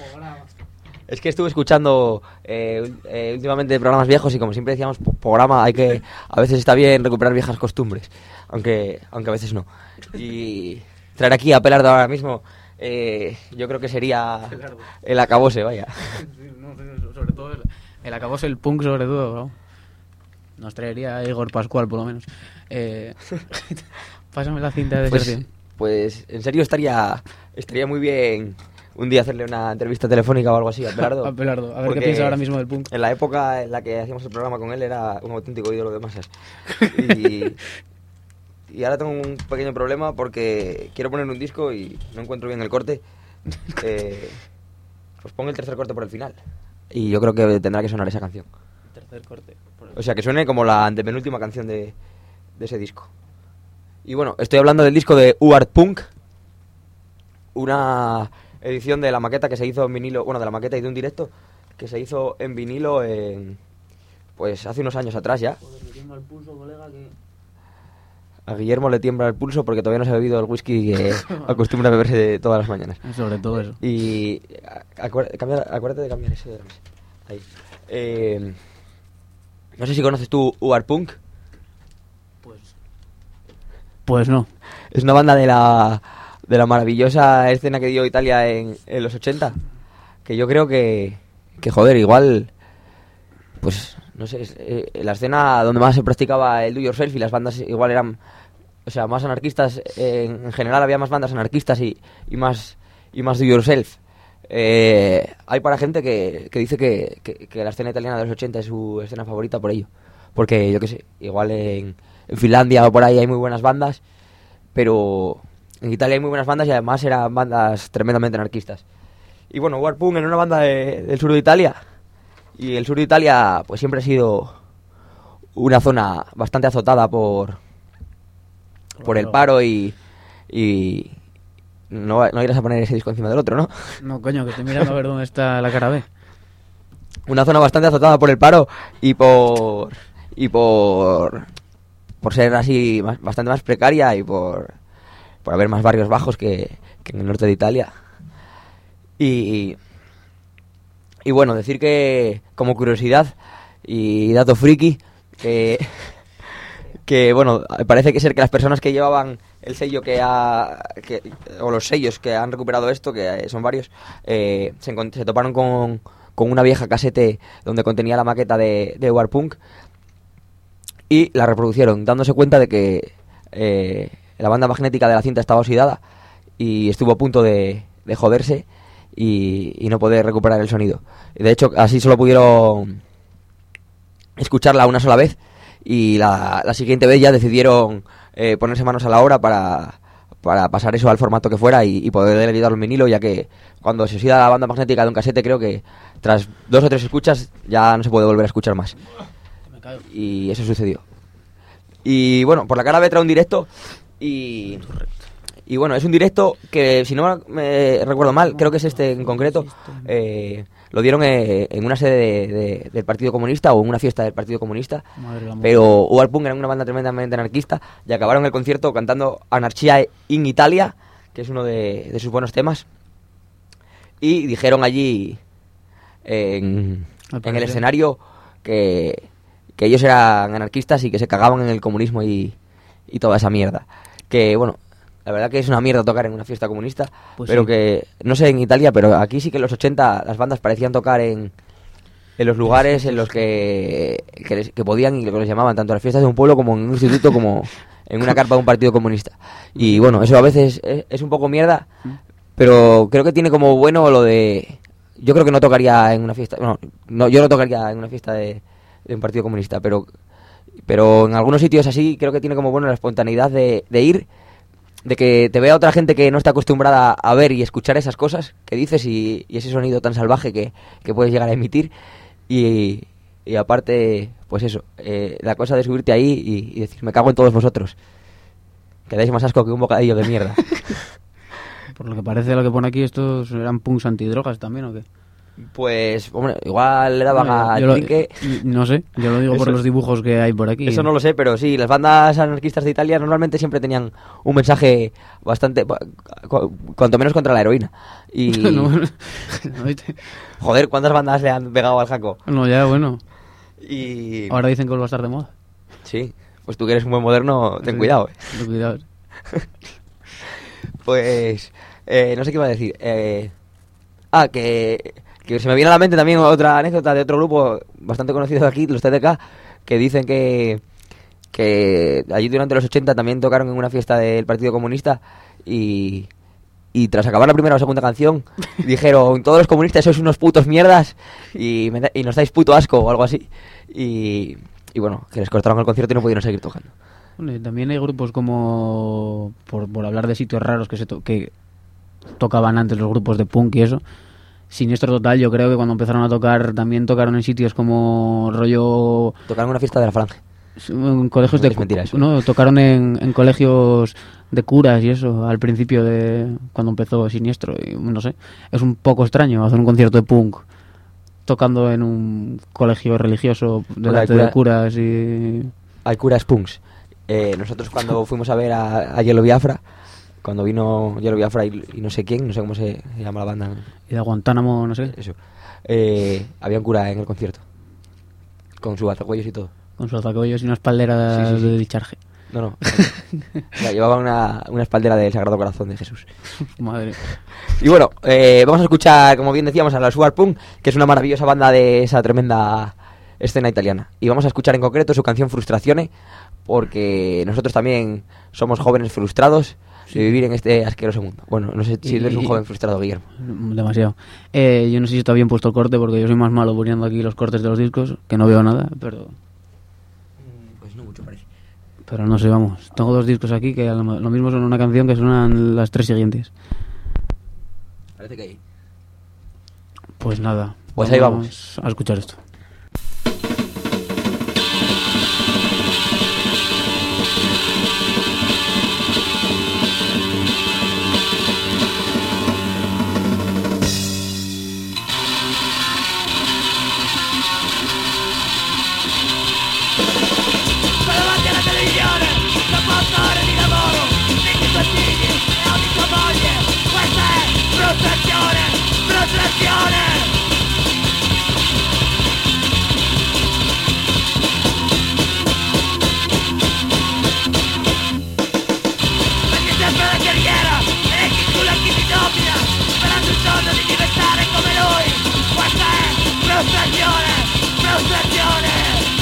[SPEAKER 1] es que estuve escuchando eh, eh, últimamente programas viejos y como siempre decíamos, po- programa, hay que, a veces está bien recuperar viejas costumbres, aunque aunque a veces no. Y traer aquí a Pelardo ahora mismo eh, yo creo que sería el acabose, vaya.
[SPEAKER 2] Sí, no, sobre todo el, el acabose, el punk sobre todo, ¿no? Nos traería Igor Pascual, por lo menos. Eh, pásame la cinta de
[SPEAKER 1] Pues,
[SPEAKER 2] deserción.
[SPEAKER 1] pues en serio estaría estaría muy bien un día hacerle una entrevista telefónica o algo así a Pelardo.
[SPEAKER 2] A Pelardo, a ver
[SPEAKER 1] porque
[SPEAKER 2] qué piensa ahora mismo del punk.
[SPEAKER 1] En la época en la que hacíamos el programa con él era un auténtico ídolo de masas. Y, y ahora tengo un pequeño problema porque quiero poner un disco y no encuentro bien el corte. Eh, pues pongo el tercer corte por el final. Y yo creo que tendrá que sonar esa canción.
[SPEAKER 2] Tercer corte.
[SPEAKER 1] O sea, que suene como la antepenúltima canción de, de ese disco. Y bueno, estoy hablando del disco de U Art Punk. Una edición de la maqueta que se hizo en vinilo, bueno, de la maqueta y de un directo que se hizo en vinilo en, pues hace unos años atrás ya.
[SPEAKER 2] Joder, me tiembla el pulso, colega, que...
[SPEAKER 1] A Guillermo le tiembla el pulso porque todavía no se ha bebido el whisky que acostumbra a beberse todas las mañanas.
[SPEAKER 2] Sobre todo eso.
[SPEAKER 1] Y acuérdate, cambiar, acuérdate de cambiar ese de la mesa. Ahí. Eh, no sé si conoces tú U Art Punk.
[SPEAKER 2] Pues... Pues no.
[SPEAKER 1] Es una banda de la de la maravillosa escena que dio Italia en, en los ochenta. Que yo creo que, que joder, igual... Pues, no sé, es, eh, la escena donde más se practicaba el do yourself y las bandas igual eran... O sea, más anarquistas, eh, en general había más bandas anarquistas y, y más y más do yourself. Eh, hay para gente que, que dice que, que, que la escena italiana de los ochenta es su escena favorita por ello. Porque, yo qué sé, igual en, en Finlandia o por ahí hay muy buenas bandas, pero en Italia hay muy buenas bandas y además eran bandas tremendamente anarquistas. Y bueno, Warpunk era una banda de, del sur de Italia, y el sur de Italia pues siempre ha sido una zona bastante azotada por por el paro y, y no, no irás a poner ese disco encima del otro, ¿no?
[SPEAKER 2] No, coño, que estoy mirando a ver dónde está la cara B.
[SPEAKER 1] Una zona bastante azotada por el paro y por y por por ser así más, bastante más precaria y por por haber más barrios bajos que, que en el norte de Italia. Y y bueno, decir que como curiosidad y dato friki que que bueno, parece que ser que las personas que llevaban el sello que ha que, o los sellos que han recuperado esto, que son varios, eh, se, se toparon con, con una vieja casete donde contenía la maqueta de, de Warpunk y la reproducieron, dándose cuenta de que eh, la banda magnética de la cinta estaba oxidada y estuvo a punto de, de joderse y, y no poder recuperar el sonido. De hecho, así solo pudieron escucharla una sola vez. Y la, la siguiente vez ya decidieron eh, ponerse manos a la obra para, para pasar eso al formato que fuera y, y poder editarlo en vinilo, ya que cuando se oxida la banda magnética de un casete, creo que tras dos o tres escuchas ya no se puede volver a escuchar más. Y eso sucedió. Y bueno, por la cara B trae un directo y... Y bueno, es un directo que, si no me recuerdo mal, creo que es este en concreto, eh, lo dieron eh, en una sede de, de, del Partido Comunista o en una fiesta del Partido Comunista. Pero Warpunk era una banda tremendamente anarquista y acabaron el concierto cantando Anarchia in Italia, que es uno de, de sus buenos temas. Y dijeron allí, en, en el escenario, que, que ellos eran anarquistas y que se cagaban en el comunismo y, y toda esa mierda. Que bueno... La verdad que es una mierda tocar en una fiesta comunista, pues pero sí. Que, no sé en Italia, pero aquí sí que en los ochenta las bandas parecían tocar en, en los lugares en los que, que, les, que podían y que les llamaban, tanto en las fiestas de un pueblo como en un instituto, como en una carpa de un partido comunista. Y bueno, eso a veces es, es un poco mierda, pero creo que tiene como bueno lo de... Yo creo que no tocaría en una fiesta... No, no yo no tocaría en una fiesta de, de un partido comunista, pero, pero en algunos sitios así creo que tiene como bueno la espontaneidad de, de ir... de que te vea otra gente que no está acostumbrada a ver y escuchar esas cosas que dices y, y ese sonido tan salvaje que, que puedes llegar a emitir y, y aparte, pues eso, eh, la cosa de subirte ahí y, y decir, me cago en todos vosotros, que dais más asco que un bocadillo de mierda.
[SPEAKER 2] Por lo que parece, lo que pone aquí, estos eran punks antidrogas también, ¿o qué?
[SPEAKER 1] Pues, hombre, igual le daban
[SPEAKER 2] no,
[SPEAKER 1] a
[SPEAKER 2] lo,
[SPEAKER 1] Trinque.
[SPEAKER 2] No sé, yo lo digo
[SPEAKER 1] eso,
[SPEAKER 2] por los dibujos que hay por aquí.
[SPEAKER 1] Eso no lo sé, pero sí, las bandas anarquistas de Italia normalmente siempre tenían un mensaje bastante... Cu cuanto menos contra la heroína. Y... no, no, joder, ¿cuántas bandas le han pegado al jaco?
[SPEAKER 2] No, ya, bueno.
[SPEAKER 1] Y...
[SPEAKER 2] ahora dicen que va a estar de moda.
[SPEAKER 1] Sí, pues tú que eres un buen moderno, ten
[SPEAKER 2] sí,
[SPEAKER 1] cuidado. Eh.
[SPEAKER 2] Ten cuidado.
[SPEAKER 1] Pues... Eh, no sé qué iba a decir. Eh, ah, que, que se me viene a la mente también otra anécdota de otro grupo bastante conocido de aquí, los T D K, que dicen que, que allí durante los ochenta también tocaron en una fiesta del Partido Comunista y, y tras acabar la primera o segunda canción dijeron, todos los comunistas sois unos putos mierdas y, me da- y nos dais puto asco o algo así. Y, y bueno, que les cortaron el concierto y no pudieron seguir tocando.
[SPEAKER 2] Bueno, y también hay grupos como, por, por hablar de sitios raros que se to- que tocaban antes los grupos de punk y eso, Siniestro Total, yo creo que cuando empezaron a tocar también tocaron en sitios como rollo
[SPEAKER 1] Tocaron en una fiesta de la Falange.
[SPEAKER 2] en colegios
[SPEAKER 1] No
[SPEAKER 2] de
[SPEAKER 1] es mentira eso.
[SPEAKER 2] no, tocaron en, en colegios de curas y eso al principio de cuando empezó Siniestro y no sé, es un poco extraño hacer un concierto de punk tocando en un colegio religioso delante
[SPEAKER 1] cura-
[SPEAKER 2] de curas y
[SPEAKER 1] Hay curas punks. Eh, nosotros cuando fuimos a ver a, a Yellow Biafra, cuando vino Yellow Biafra y, y no sé quién, no sé cómo se, se llama la banda,
[SPEAKER 2] y de Guantánamo, no sé,
[SPEAKER 1] eso, eh, había un cura en el concierto, con su alzacuellos y todo.
[SPEAKER 2] con sus alzacuellos y una espaldera
[SPEAKER 1] Sí, sí, sí.
[SPEAKER 2] de dicharge.
[SPEAKER 1] No, no. O sea, llevaba una, una espaldera del Sagrado Corazón de Jesús.
[SPEAKER 2] Madre.
[SPEAKER 1] Y bueno, eh, vamos a escuchar, como bien decíamos, a la Sugar Punk, que es una maravillosa banda de esa tremenda escena italiana. Y vamos a escuchar en concreto su canción Frustrazione, porque nosotros también somos jóvenes frustrados de vivir en este asqueroso mundo. Bueno, no sé si eres un
[SPEAKER 2] Y-
[SPEAKER 1] joven frustrado, Guillermo.
[SPEAKER 2] Demasiado. Eh, yo no sé si está bien puesto el corte porque yo soy más malo poniendo aquí los cortes de los discos, que no veo nada, pero
[SPEAKER 1] Pues no mucho parece.
[SPEAKER 2] pero no sé, vamos. Tengo dos discos aquí que a lo, lo mismo son una canción que suenan las tres siguientes.
[SPEAKER 1] Parece que hay.
[SPEAKER 2] Pues nada.
[SPEAKER 1] Pues ahí vamos.
[SPEAKER 2] A escuchar esto.
[SPEAKER 3] Davanti alla televisione, non posso ore di lavoro, venti tuoi figli e ogni tua moglie. Questa è frustrazione, frustrazione. Perché sempre la carriera e chi culla chi ti domina, sperando il giorno di diventare come lui. Questa è frustrazione, frustrazione.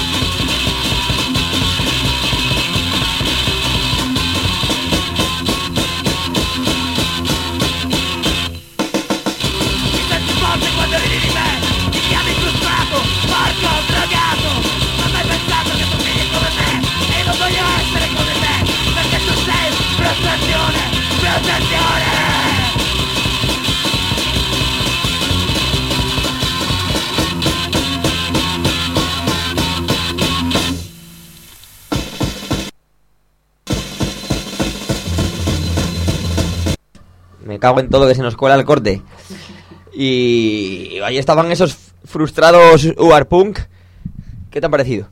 [SPEAKER 3] Mi senti forte quando ridi di me, mi chiami frustrato, porco drogato. Non hai mai pensato che tu figli come me e non voglio essere come te, perché tu sei frustrazione, frustrazione.
[SPEAKER 1] Me cago en todo que se nos cuela el corte. Y ahí estaban esos frustrados Uar Punk. ¿Qué te han parecido?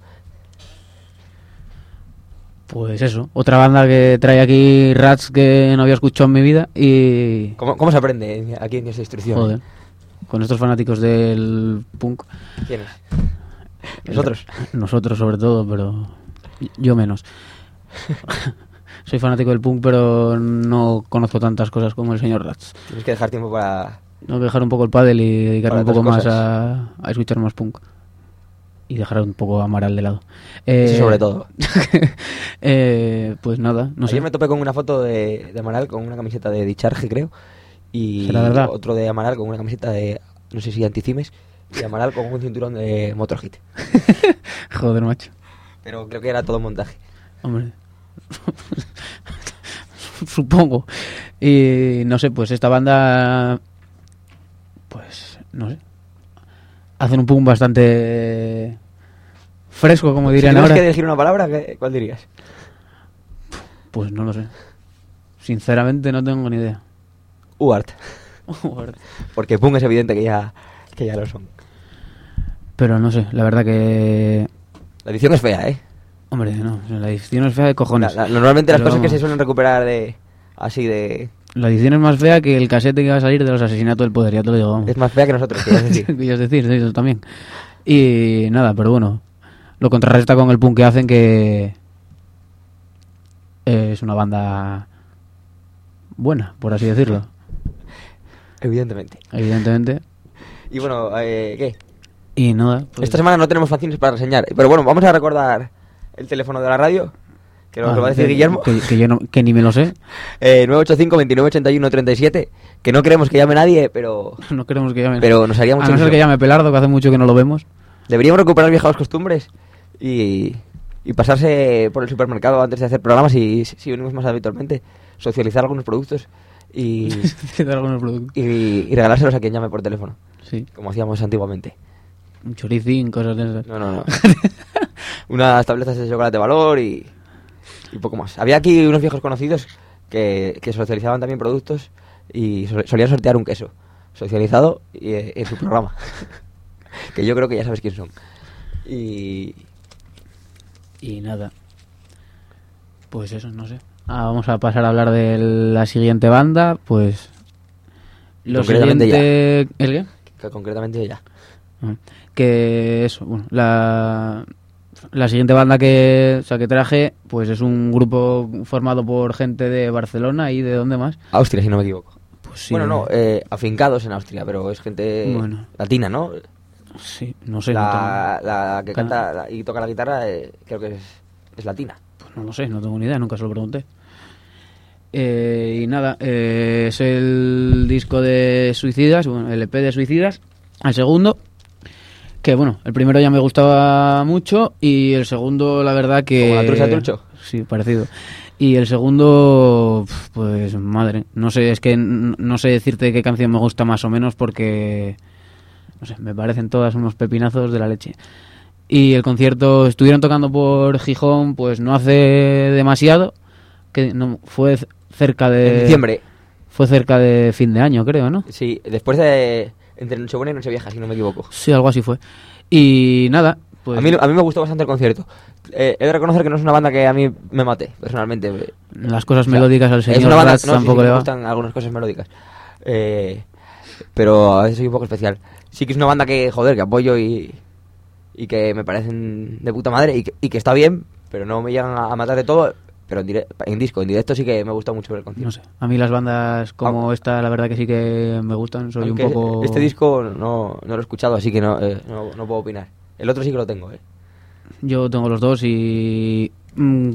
[SPEAKER 2] Pues eso, otra banda que trae aquí Rats que no había escuchado en mi vida y...
[SPEAKER 1] ¿Cómo, cómo se aprende aquí en esa instrucción?
[SPEAKER 2] Joder, con estos fanáticos del punk.
[SPEAKER 1] ¿Quiénes? ¿Nosotros?
[SPEAKER 2] Nosotros sobre todo, pero yo menos. Soy fanático del punk, pero no conozco tantas cosas como el señor Rats.
[SPEAKER 1] Tienes que dejar tiempo para...
[SPEAKER 2] Tengo que dejar un poco el pádel y dedicarme
[SPEAKER 1] Para
[SPEAKER 2] un poco
[SPEAKER 1] otras
[SPEAKER 2] más a, a escuchar más punk. Y dejar un poco a Amaral de lado. Eh,
[SPEAKER 1] Eso sobre todo.
[SPEAKER 2] eh, pues nada, no
[SPEAKER 1] Ayer
[SPEAKER 2] sé.
[SPEAKER 1] me topé con una foto de, de Amaral con una camiseta de Dicharge, creo. Y
[SPEAKER 2] ¿Será verdad?
[SPEAKER 1] otro de Amaral con una camiseta de, no sé si Anticimes. Y Amaral con un cinturón de Motorhit.
[SPEAKER 2] Joder, macho.
[SPEAKER 1] Pero creo que era todo montaje.
[SPEAKER 2] Hombre. Supongo. Y no sé, pues esta banda... Pues, no sé. Hacen un punk bastante fresco, como
[SPEAKER 1] Si
[SPEAKER 2] dirían
[SPEAKER 1] tuvieras
[SPEAKER 2] ahora.
[SPEAKER 1] que elegir una palabra, ¿qué- ¿cuál dirías?
[SPEAKER 2] Pues no lo sé. Sinceramente no tengo ni idea.
[SPEAKER 1] Uart. Porque punk es evidente que ya, que ya lo son.
[SPEAKER 2] Pero no sé, la verdad que...
[SPEAKER 1] La edición es fea, ¿eh?
[SPEAKER 2] Hombre, no, la edición es fea de cojones.
[SPEAKER 1] La- la- normalmente las
[SPEAKER 2] Pero
[SPEAKER 1] cosas que
[SPEAKER 2] vamos,
[SPEAKER 1] se suelen recuperar de así de...
[SPEAKER 2] La edición es más fea que el casete que va a salir de los asesinatos del poder, ya te lo digo, vamos.
[SPEAKER 1] Es más fea que nosotros, quieres decir.
[SPEAKER 2] Querías decir, eso también. Y nada, pero bueno, lo contrarresta con el punk que hacen, que es una banda buena, por así decirlo.
[SPEAKER 1] Evidentemente.
[SPEAKER 2] evidentemente.
[SPEAKER 1] Y bueno, eh, ¿qué?
[SPEAKER 2] Y nada, pues,
[SPEAKER 1] Esta semana no tenemos fanzines para reseñar. Pero bueno, vamos a recordar el teléfono de la radio, que nos
[SPEAKER 2] ah,
[SPEAKER 1] lo va a decir
[SPEAKER 2] que-
[SPEAKER 1] Guillermo.
[SPEAKER 2] Que, que yo no, que ni me lo sé.
[SPEAKER 1] Eh, nueve ocho cinco, veintinueve ochenta y uno, treinta y siete. Que no queremos que llame nadie, pero,
[SPEAKER 2] No queremos que llamen.
[SPEAKER 1] pero nos haría mucho
[SPEAKER 2] A no ser
[SPEAKER 1] ilusión.
[SPEAKER 2] que llame Pelardo, que hace mucho que no lo vemos.
[SPEAKER 1] Deberíamos recuperar viejas costumbres y, y pasarse por el supermercado antes de hacer programas y si venimos más habitualmente, socializar algunos productos y,
[SPEAKER 2] De algunos productos.
[SPEAKER 1] y, y regalárselos a quien llame por teléfono,
[SPEAKER 2] Sí,
[SPEAKER 1] como hacíamos antiguamente.
[SPEAKER 2] un choricín, cosas de esas.
[SPEAKER 1] No, no, no. Unas tabletas de chocolate valor y, y poco más. Había aquí unos viejos conocidos que, que socializaban también productos y sol- solían sortear un queso socializado y, eh, en su programa. Que yo creo que ya sabes quién son. Y,
[SPEAKER 2] Y nada. Pues eso, no sé. Ah, vamos a pasar a hablar de la siguiente banda. Pues. Lo
[SPEAKER 1] Concretamente
[SPEAKER 2] siguiente. ¿El qué?
[SPEAKER 1] que concretamente ya.
[SPEAKER 2] Ah, Que eso, bueno, la, la siguiente banda que, o sea, que traje, pues es un grupo formado por gente de Barcelona y de dónde más.
[SPEAKER 1] Austria, si no me equivoco.
[SPEAKER 2] Pues sí,
[SPEAKER 1] Bueno, no, eh, afincados en Austria, pero es gente
[SPEAKER 2] Bueno.
[SPEAKER 1] latina, ¿no?
[SPEAKER 2] sí, no sé, no,
[SPEAKER 1] La, la que
[SPEAKER 2] Can-
[SPEAKER 1] canta la- y toca la guitarra eh, creo que es, es latina.
[SPEAKER 2] tengo, pues no lo sé, no tengo ni idea, nunca se lo pregunté. Eh, y nada, eh, es el disco de Suicidas, bueno, el E P de Suicidas, el segundo. Que bueno, el primero ya me gustaba mucho y el segundo, la verdad que...
[SPEAKER 1] ¿Como la trucha trucho?
[SPEAKER 2] Sí, parecido. Y el segundo, pues madre, no sé, es que n- no sé decirte qué canción me gusta más o menos porque, no sé, me parecen todas unos pepinazos de la leche. Y el concierto estuvieron tocando por Gijón, pues no hace demasiado, que no fue c- cerca de...
[SPEAKER 1] En diciembre,
[SPEAKER 2] Fue cerca de fin de año, creo, ¿no?
[SPEAKER 1] sí, después de entre Nochebuena y Nochevieja, si no me equivoco.
[SPEAKER 2] Sí, algo así fue. Y nada, pues...
[SPEAKER 1] A mí, a mí me gustó bastante el concierto. Eh, he de reconocer que no es una banda que a mí me mate, personalmente.
[SPEAKER 2] Las cosas
[SPEAKER 1] O sea,
[SPEAKER 2] melódicas al señor
[SPEAKER 1] es una banda,
[SPEAKER 2] Ratz
[SPEAKER 1] no, sí,
[SPEAKER 2] tampoco
[SPEAKER 1] sí,
[SPEAKER 2] le
[SPEAKER 1] me
[SPEAKER 2] va.
[SPEAKER 1] gustan algunas cosas melódicas. Eh, pero a veces soy un poco especial. Sí que es una banda que, joder, que apoyo y, y que me parecen de puta madre y que, y que está bien, pero no me llegan a, a matar de todo. Pero en, dire- en disco, en directo sí que me gusta mucho ver el concierto.
[SPEAKER 2] No sé, a mí las bandas como
[SPEAKER 1] Aunque-
[SPEAKER 2] esta, la verdad que sí que me gustan. Soy
[SPEAKER 1] Aunque
[SPEAKER 2] un poco...
[SPEAKER 1] este disco no, no lo he escuchado, así que no, eh, no, no puedo opinar. El otro sí que lo tengo, eh.
[SPEAKER 2] Yo tengo los dos y... mm,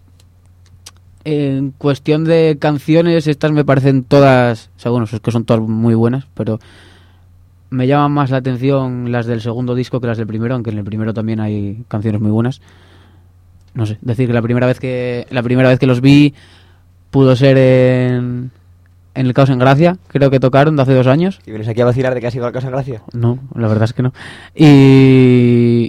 [SPEAKER 2] en cuestión de canciones, estas me parecen todas... O sea, bueno, es que son todas muy buenas, pero... Me llaman más la atención las del segundo disco que las del primero, aunque en el primero también hay canciones muy buenas. No sé, decir que la primera vez que la primera vez que los vi pudo ser en, en el Caos en Gracia, creo que tocaron de hace dos años.
[SPEAKER 1] Y vienes aquí a vacilar de que has ido al Caos en Gracia.
[SPEAKER 2] No, la verdad es que no. Y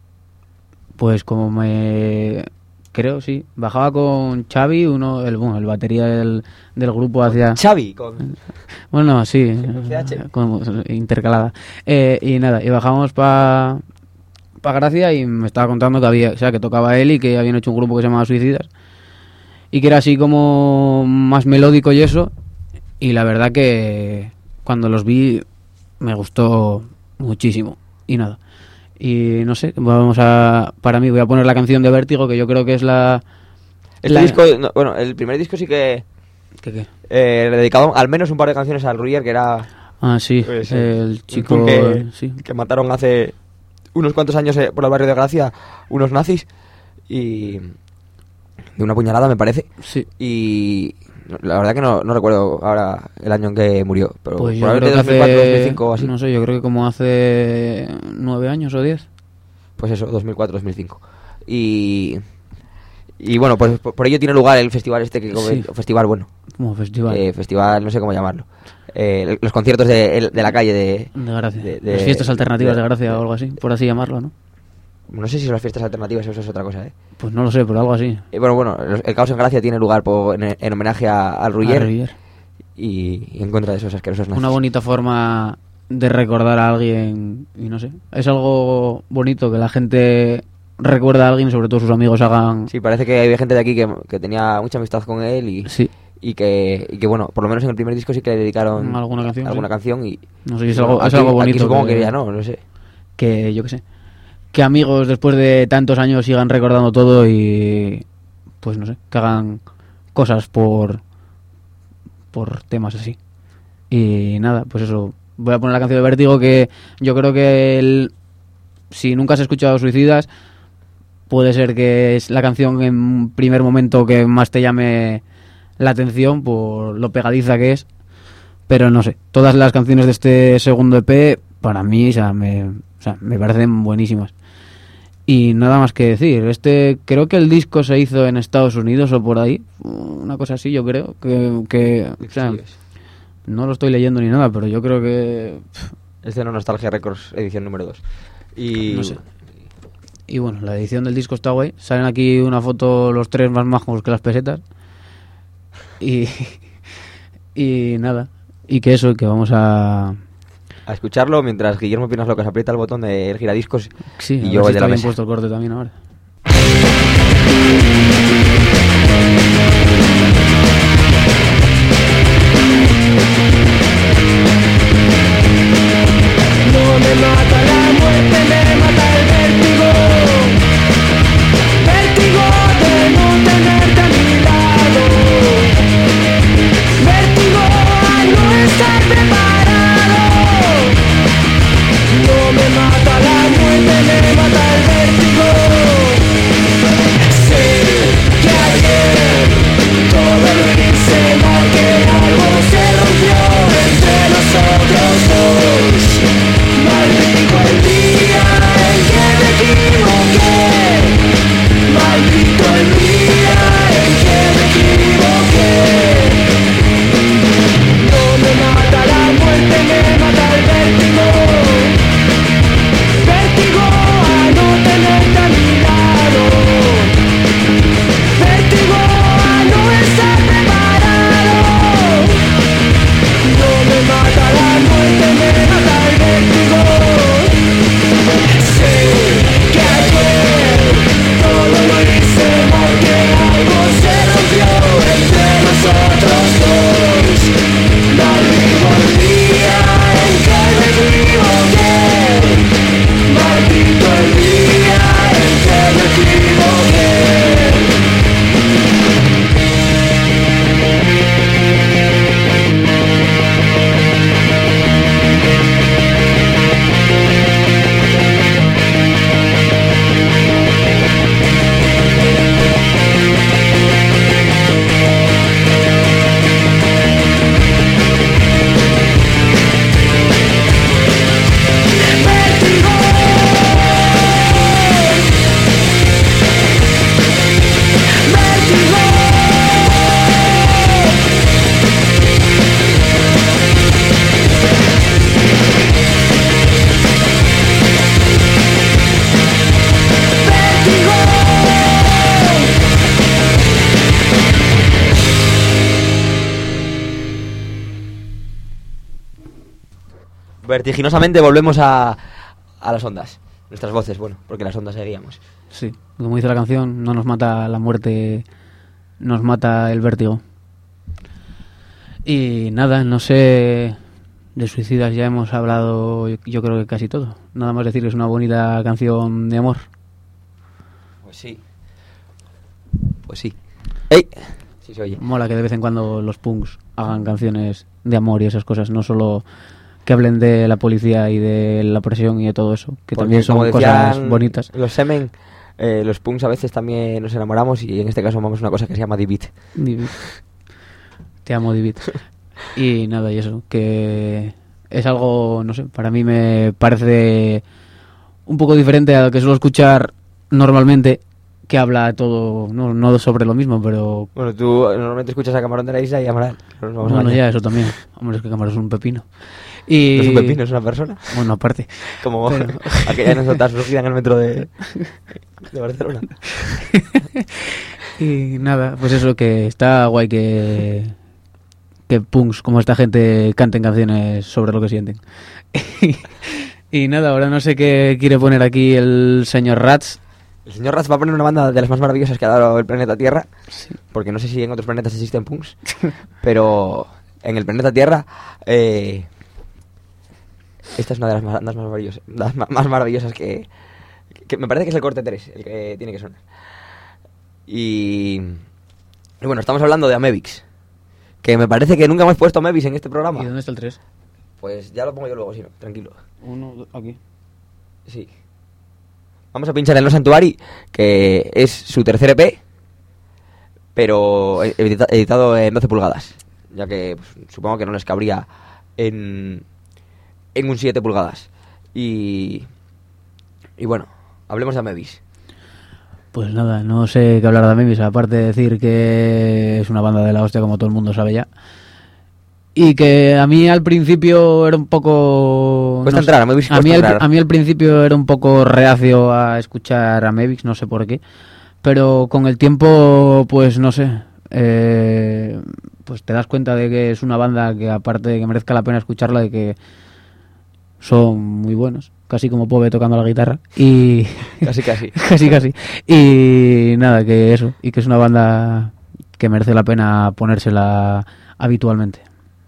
[SPEAKER 2] pues como me creo, sí, bajaba con Xavi, uno el bueno, el batería del, del grupo hacia
[SPEAKER 1] Xavi, con...
[SPEAKER 2] bueno, sí,
[SPEAKER 1] C H.
[SPEAKER 2] como intercalada. Eh, y nada, y bajamos para pa Gracia y me estaba contando que había, o sea, que tocaba él y que habían hecho un grupo que se llamaba Suicidas. Y que era así como más melódico y eso. Y la verdad que cuando los vi me gustó muchísimo. Y nada. Y no sé, vamos a para mí voy a poner la canción de Vértigo, que yo creo que es la
[SPEAKER 1] Este
[SPEAKER 2] la-
[SPEAKER 1] disco, no, bueno, el primer disco sí que
[SPEAKER 2] ¿Qué, qué?
[SPEAKER 1] eh, le dedicado al menos un par de canciones al Ruyer, que era
[SPEAKER 2] Ah, sí,
[SPEAKER 1] pues, eh,
[SPEAKER 2] el
[SPEAKER 1] un
[SPEAKER 2] chico
[SPEAKER 1] punk que,
[SPEAKER 2] sí.
[SPEAKER 1] que mataron hace unos cuantos años eh, por el barrio de Gracia unos nazis y de una puñalada me parece.
[SPEAKER 2] Sí.
[SPEAKER 1] Y la verdad que no, no recuerdo ahora el año en que murió, pero
[SPEAKER 2] Pues yo
[SPEAKER 1] probablemente
[SPEAKER 2] creo que
[SPEAKER 1] dos mil cuatro,
[SPEAKER 2] hace,
[SPEAKER 1] dos mil cinco o así.
[SPEAKER 2] no sé, yo creo que como hace nueve años o diez.
[SPEAKER 1] Pues eso, dos mil cuatro, dos mil cinco. Y y bueno, pues por, por ello tiene lugar el festival este que
[SPEAKER 2] Sí.
[SPEAKER 1] festival bueno,
[SPEAKER 2] Como festival
[SPEAKER 1] eh, festival no sé cómo llamarlo. Eh, los conciertos de, de la calle de,
[SPEAKER 2] de Gracia.
[SPEAKER 1] de- de-
[SPEAKER 2] Las fiestas alternativas de,
[SPEAKER 1] de-
[SPEAKER 2] Gracia
[SPEAKER 1] de-
[SPEAKER 2] o algo así, por así llamarlo, ¿no?
[SPEAKER 1] no sé si son las fiestas alternativas, eso es otra cosa, ¿eh?
[SPEAKER 2] Pues no lo sé, pero algo así.
[SPEAKER 1] Eh, bueno, bueno, el, el Caos en Gracia tiene lugar por- en, en homenaje a- al Ruyer
[SPEAKER 2] Ah, Rivier.
[SPEAKER 1] y, y en contra de esos asquerosos nazis.
[SPEAKER 2] Una bonita forma de recordar a alguien y no sé, es algo bonito que la gente recuerda a alguien y sobre todo sus amigos hagan...
[SPEAKER 1] Sí, parece que hay gente de aquí que, que tenía mucha amistad con él y,
[SPEAKER 2] Sí.
[SPEAKER 1] y, que, y que, bueno, por lo menos en el primer disco sí que le dedicaron
[SPEAKER 2] Alguna canción,
[SPEAKER 1] alguna
[SPEAKER 2] sí.
[SPEAKER 1] canción y...
[SPEAKER 2] No sé si es
[SPEAKER 1] bueno,
[SPEAKER 2] algo, es
[SPEAKER 1] aquí-
[SPEAKER 2] algo bonito.
[SPEAKER 1] Aquí supongo que,
[SPEAKER 2] que-
[SPEAKER 1] ya no, no sé.
[SPEAKER 2] que yo qué sé, que amigos después de tantos años sigan recordando todo y pues no sé, que hagan cosas por por temas así. Y nada, pues eso. Voy a poner la canción de Vértigo, que yo creo que el, si nunca has escuchado Suicidas, puede ser que es la canción en primer momento que más te llame la atención por lo pegadiza que es. Pero no sé, todas las canciones de este segundo E P, para mí, o sea, me, o sea, me parecen buenísimas. Y nada más que decir, este creo que el disco se hizo en Estados Unidos o por ahí, una cosa así yo creo, que, que o sea, no lo estoy leyendo ni nada, pero yo creo que...
[SPEAKER 1] Es de Nostalgia Records, edición número dos. Y...
[SPEAKER 2] No sé. Y bueno, la edición del disco está guay. Salen aquí una foto los tres más majos que las pesetas. Y... y nada. Y que eso, que vamos a...
[SPEAKER 1] a escucharlo mientras Guillermo Pinas Locas aprieta el botón del giradiscos.
[SPEAKER 2] Sí,
[SPEAKER 1] y
[SPEAKER 2] a
[SPEAKER 1] yo
[SPEAKER 2] ver
[SPEAKER 1] voy
[SPEAKER 2] si
[SPEAKER 1] de
[SPEAKER 2] está
[SPEAKER 1] la
[SPEAKER 2] bien
[SPEAKER 1] mesa.
[SPEAKER 2] puesto el corte también ahora.
[SPEAKER 3] No me mata la muerte, me mata el vértigo. Vértigo de no tenerte a mi lado. Vértigo a no estar preparado. No me mata la muerte, me mata el vértigo. Sé que ayer todo lo hice mal, que algo se rompió entre nosotros dos. Maldito el día en que me equivoqué. Maldito el día en que me equivoqué. No me mata la muerte, me mata el vértigo. Vértigo a no tenerte a mi lado. Vértigo a no estar preparado. No me mata la muerte, me mata el vértigo. Sé que ayer todo lo hice mal, que algo se rompió entre nosotros dos. Maldito el día en que me equivoqué. Maldito el día en que me equivoqué.
[SPEAKER 1] Vertiginosamente volvemos a, a las ondas. Nuestras voces, bueno, porque las ondas seguíamos.
[SPEAKER 2] Sí, como dice la canción, no nos mata la muerte, nos mata el vértigo. Y nada, no sé, de Suicidas ya hemos hablado, yo creo que casi todo. Nada más decir que es una bonita canción de amor.
[SPEAKER 1] Pues sí. Pues sí. ¡Ey! Sí se oye.
[SPEAKER 2] Mola que de vez en cuando los punks hagan canciones de amor y esas cosas, no solo que hablen de la policía y de la presión y de todo eso, que
[SPEAKER 1] Porque,
[SPEAKER 2] también son
[SPEAKER 1] como
[SPEAKER 2] cosas
[SPEAKER 1] decían
[SPEAKER 2] bonitas.
[SPEAKER 1] Los semen, eh, los punks a veces también nos enamoramos, y en este caso amamos una cosa que se llama D-Beat.
[SPEAKER 2] Divid. Te amo, Divid. Y nada, y eso, que es algo, no sé, para mí me parece un poco diferente a lo que suelo escuchar normalmente, que habla todo, no, no sobre lo mismo, pero...
[SPEAKER 1] Bueno, tú normalmente escuchas a Camarón de la Isla y Amaral. Nos vamos a
[SPEAKER 2] Bueno,
[SPEAKER 1] bañar.
[SPEAKER 2] ya, eso también. Hombre, es que Camarón es un pepino. Y...
[SPEAKER 1] No es un pepino, es una persona.
[SPEAKER 2] Bueno, aparte.
[SPEAKER 1] Como
[SPEAKER 2] Pero-
[SPEAKER 1] aquella anécdota surgida en el metro de, de Barcelona.
[SPEAKER 2] Y nada, pues eso, que está guay que que punks como esta gente canten canciones sobre lo que sienten. Y nada, ahora no sé qué quiere poner aquí el señor Rats.
[SPEAKER 1] El señor Raz va a poner una banda de las más maravillosas que ha dado el planeta Tierra.
[SPEAKER 2] Sí.
[SPEAKER 1] Porque no sé si en otros planetas existen punks. Pero en el planeta Tierra... Eh, esta es una de las más, bandas más maravillosas, las ma- más maravillosas que, que... Me parece que es el corte tres el que tiene que sonar. Y... y bueno, estamos hablando de Amebix. que me parece que nunca hemos puesto Mavis en este programa.
[SPEAKER 2] ¿Y dónde está el tres?
[SPEAKER 1] Pues ya lo pongo yo luego, sí, no, tranquilo.
[SPEAKER 2] Uno, dos, aquí.
[SPEAKER 1] Sí. Vamos a pinchar el No Sanctuary, que es su tercer E P, pero edita- editado en doce pulgadas, ya que pues, supongo que no les cabría en, en un siete pulgadas. Y, y bueno, hablemos de Mavis.
[SPEAKER 2] Pues nada, no sé qué hablar de Mavis, aparte de decir que es una banda de la hostia, como todo el mundo sabe ya. Y que a mí al principio era un poco...
[SPEAKER 1] Cuesta
[SPEAKER 2] no sé,
[SPEAKER 1] entrar, a Mavis
[SPEAKER 2] a
[SPEAKER 1] cuesta
[SPEAKER 2] mí, al,
[SPEAKER 1] entrar.
[SPEAKER 2] a mí al principio era un poco reacio a escuchar a Mavis, no sé por qué. Pero con el tiempo, pues no sé, eh, pues te das cuenta de que es una banda que aparte de que merezca la pena escucharla, de que son muy buenos, casi como Pove tocando la guitarra. Y...
[SPEAKER 1] Casi, casi.
[SPEAKER 2] casi, casi. Y nada, que eso, y que es una banda que merece la pena ponérsela habitualmente.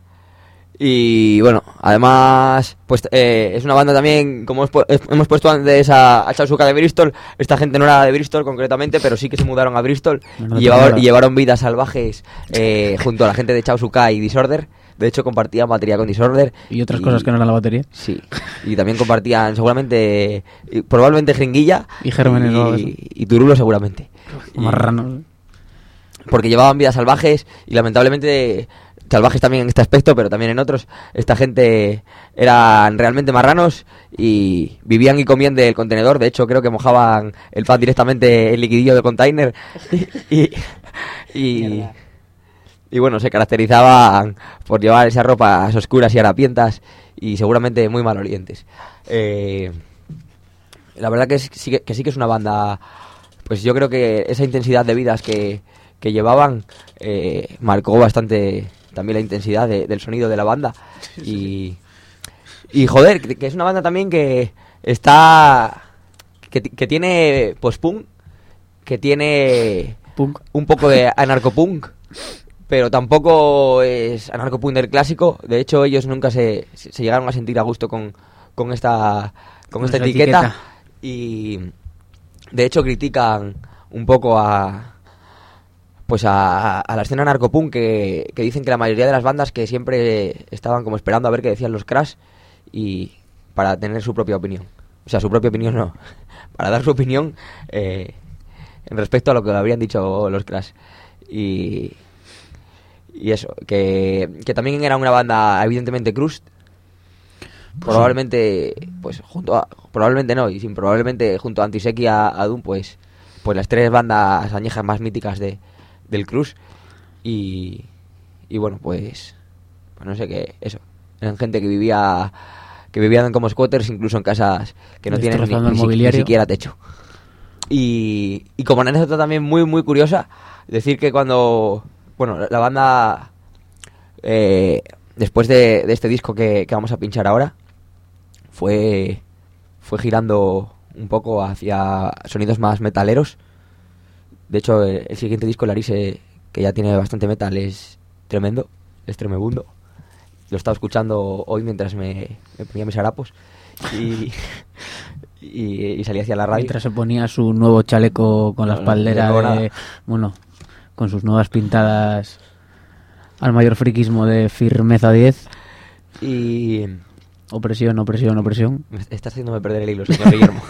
[SPEAKER 1] Y bueno, además, pues eh, es una banda también, como hemos, pu- hemos puesto antes a, a Chausuka de Bristol. Esta gente no era de Bristol concretamente, pero sí que se mudaron a Bristol
[SPEAKER 2] No, no
[SPEAKER 1] y,
[SPEAKER 2] te
[SPEAKER 1] llevaron,
[SPEAKER 2] nada.
[SPEAKER 1] y llevaron vidas salvajes eh, junto a la gente de Chausuka y Disorder. De hecho, compartían batería con Disorder.
[SPEAKER 2] Y otras cosas que no eran la batería.
[SPEAKER 1] Sí, y también compartían seguramente, y probablemente Jeringuilla
[SPEAKER 2] Y Gérmenes, ¿no? Eso.
[SPEAKER 1] y, y Turulo seguramente. Y-
[SPEAKER 2] Marranos.
[SPEAKER 1] porque llevaban vidas salvajes y lamentablemente salvajes también en este aspecto, pero también en otros. Esta gente eran realmente marranos y vivían y comían del contenedor. De hecho, creo que mojaban el pan directamente en liquidillo del container. Y, y, y bueno, se caracterizaban por llevar esas ropas oscuras y harapientas y seguramente muy malolientes. Eh, la verdad que, es- sí que, que sí que es una banda, pues yo creo que esa intensidad de vidas que, que llevaban eh, marcó bastante también la intensidad de- del sonido de la banda. Y, y joder, que, que es una banda también que está, que, ti- que tiene post-punk, que tiene
[SPEAKER 2] Punk.
[SPEAKER 1] un poco de anarcopunk, pero tampoco es anarcopunk del clásico. De hecho, ellos nunca se, se se llegaron a sentir a gusto con, con esta con
[SPEAKER 2] Con
[SPEAKER 1] esta
[SPEAKER 2] esa
[SPEAKER 1] etiqueta.
[SPEAKER 2] etiqueta.
[SPEAKER 1] Y de hecho critican un poco a pues a, a la escena narcopunk, que, que dicen que la mayoría de las bandas que siempre estaban como esperando a ver qué decían los Crash y para tener su propia opinión. O sea, su propia opinión no, para dar su opinión eh, en respecto a lo que habrían dicho los Crash. Y, y eso, que, que también era una banda evidentemente crust. Probablemente, pues junto a, probablemente no, y sin probablemente junto a Antisec y a, a Doom, pues, pues las tres bandas añejas más míticas de, del crust. Y, y bueno, pues, pues no sé qué, eso. Eran gente que vivía, que vivían como squatters, incluso en casas que no tienen ni,
[SPEAKER 2] Destrozando el
[SPEAKER 1] ni si- ni
[SPEAKER 2] mobiliario.
[SPEAKER 1] siquiera techo. Y, y como anécdota también muy, muy curiosa, decir que cuando, bueno, la, la banda, eh, después de, de este disco que, que vamos a pinchar ahora, fue, fue girando un poco hacia sonidos más metaleros. De hecho, el, el siguiente disco, el Arise, que ya tiene bastante metal, es tremendo, es tremebundo. Lo estaba escuchando hoy mientras me, me ponía mis harapos y, y, y salía hacia la radio.
[SPEAKER 2] Mientras se ponía su nuevo chaleco con la
[SPEAKER 1] No, no,
[SPEAKER 2] espaldera
[SPEAKER 1] no digo
[SPEAKER 2] de...
[SPEAKER 1] nada.
[SPEAKER 2] Bueno, con sus nuevas pintadas al mayor friquismo de Firmeza diez.
[SPEAKER 1] Y
[SPEAKER 2] Opresión, opresión, opresión.
[SPEAKER 1] me está haciéndome perder el hilo, señor Guillermo.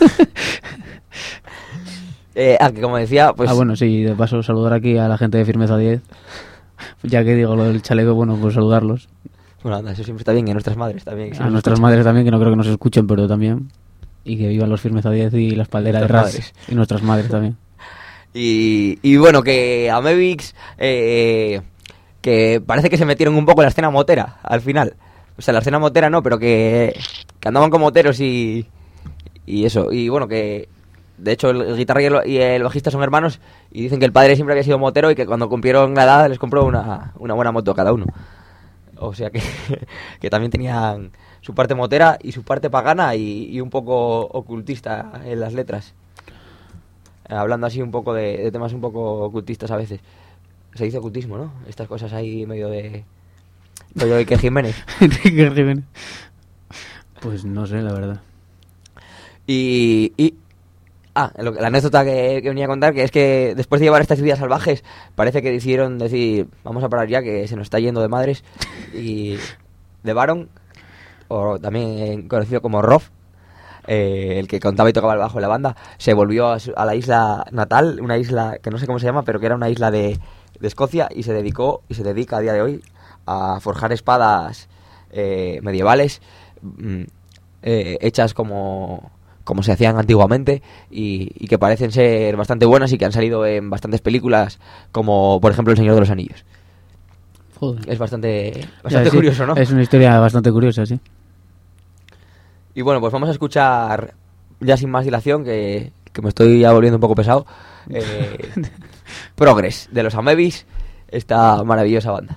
[SPEAKER 1] eh, ah, que como decía, pues
[SPEAKER 2] Ah, bueno, sí, de paso saludar aquí a la gente de Firmeza diez. Ya que digo lo del chaleco, bueno, pues saludarlos.
[SPEAKER 1] bueno, anda, eso siempre está bien, y a nuestras madres también. si
[SPEAKER 2] A
[SPEAKER 1] nos
[SPEAKER 2] nuestras
[SPEAKER 1] escuchan.
[SPEAKER 2] madres también, que no creo que nos escuchen, pero también. Y que vivan los Firmeza diez y la espaldera de
[SPEAKER 1] Nuestras
[SPEAKER 2] Ras.
[SPEAKER 1] madres.
[SPEAKER 2] Y nuestras madres también.
[SPEAKER 1] Y, y bueno, que a Mevix, eh, que parece que se metieron un poco en la escena motera al final. O sea, la escena motera no, pero que, que andaban con moteros y, y eso. Y bueno, que de hecho el, el guitarra y el, y el bajista son hermanos y dicen que el padre siempre había sido motero y que cuando cumplieron la edad les compró una, una buena moto a cada uno. O sea que, que también tenían su parte motera y su parte pagana y, y un poco ocultista en las letras. Eh, hablando así un poco de, de temas un poco ocultistas a veces. Se dice ocultismo, ¿no? Estas cosas ahí medio de... medio de que Jiménez.
[SPEAKER 2] Enrique Jiménez. Pues no sé, la verdad.
[SPEAKER 1] Y, y Ah, lo, la anécdota que, que venía a contar, que es que después de llevar estas vidas salvajes, parece que decidieron decir, vamos a parar ya, que se nos está yendo de madres. Y de Baron, o también conocido como Rob, eh, el que contaba y tocaba el bajo de la banda, se volvió a, su, a la isla natal, una isla que no sé cómo se llama, pero que era una isla de, de Escocia, y se dedicó, y se dedica a día de hoy, a forjar espadas eh, medievales, mm, eh, hechas como... como se hacían antiguamente y, y que parecen ser bastante buenas y que han salido en bastantes películas, como por ejemplo El Señor de los Anillos.
[SPEAKER 2] Joder.
[SPEAKER 1] Es bastante, bastante
[SPEAKER 2] Ya, sí,
[SPEAKER 1] curioso, ¿no?
[SPEAKER 2] Es una historia bastante curiosa, sí.
[SPEAKER 1] Y bueno, pues vamos a escuchar, ya sin más dilación, que, que me estoy ya volviendo un poco pesado, eh, Progress, de los Amebis, esta maravillosa banda.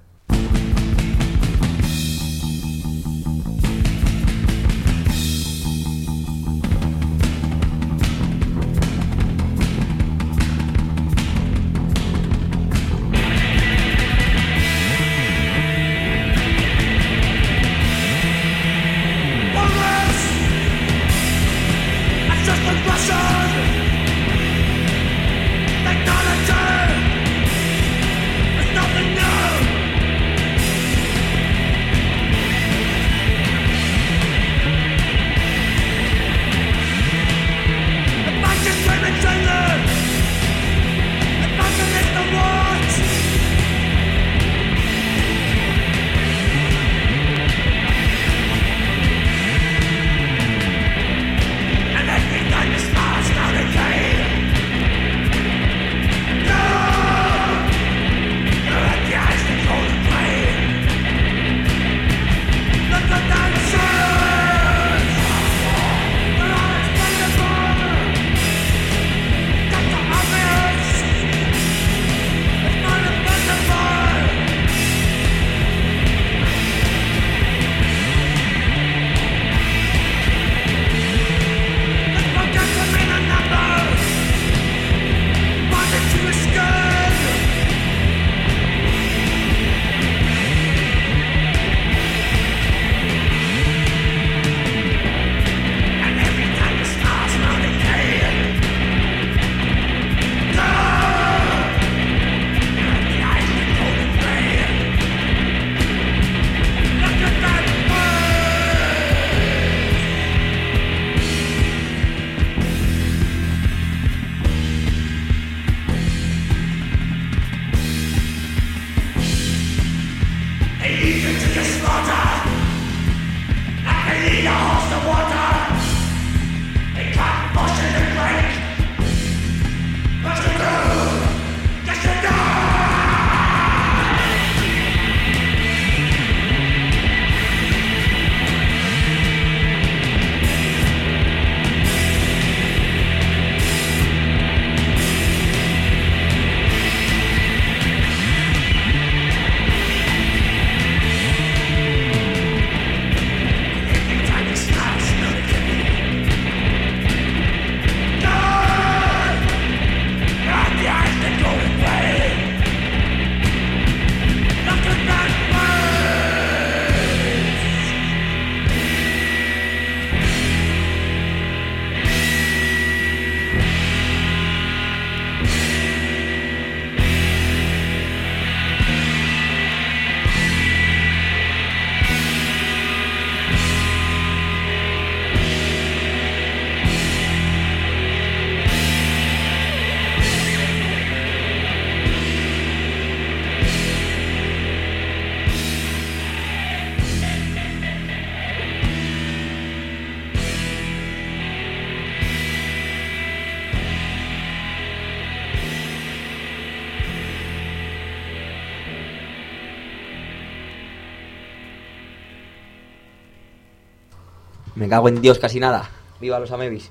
[SPEAKER 1] Me cago en Dios, casi nada. Viva los Amebis.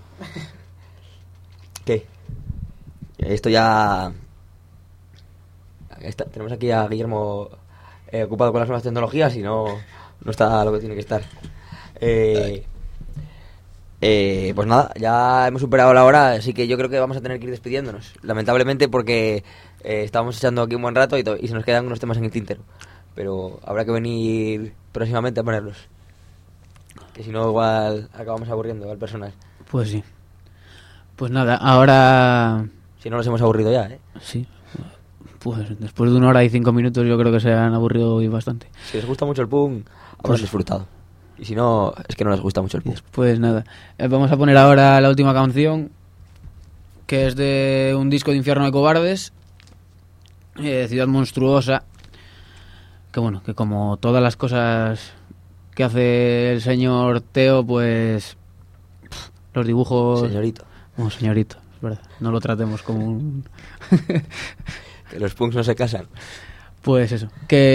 [SPEAKER 1] ¿Qué? Esto ya... Está, tenemos aquí a Guillermo eh, ocupado con las nuevas tecnologías y no, no está lo que tiene que estar. Eh, eh, pues nada, ya hemos superado la hora, así que yo creo que vamos a tener que ir despidiéndonos. Lamentablemente porque eh, estábamos echando aquí un buen rato y, to- y se nos quedan unos temas en el tintero. Pero habrá que venir próximamente a ponerlos. Que si no igual acabamos aburriendo al personal.
[SPEAKER 2] Pues sí. Pues nada, ahora...
[SPEAKER 1] Si no nos hemos aburrido ya, ¿eh?
[SPEAKER 2] Sí. Pues después de una hora y cinco minutos yo creo que se han aburrido hoy bastante.
[SPEAKER 1] Si les gusta mucho el punk, habrán
[SPEAKER 2] Pues-
[SPEAKER 1] disfrutado. Y si no, es que no les gusta mucho el punk.
[SPEAKER 2] Pues nada, eh, vamos a poner ahora la última canción, que es de un disco de Infierno de Cobardes, eh, Ciudad Monstruosa, que bueno, que como todas las cosas que hace el señor Teo, pues pff, los dibujos...
[SPEAKER 1] Señorito,
[SPEAKER 2] Bueno, señorito, es verdad, no lo tratemos como un...
[SPEAKER 1] que los punks no se casan.
[SPEAKER 2] Pues eso,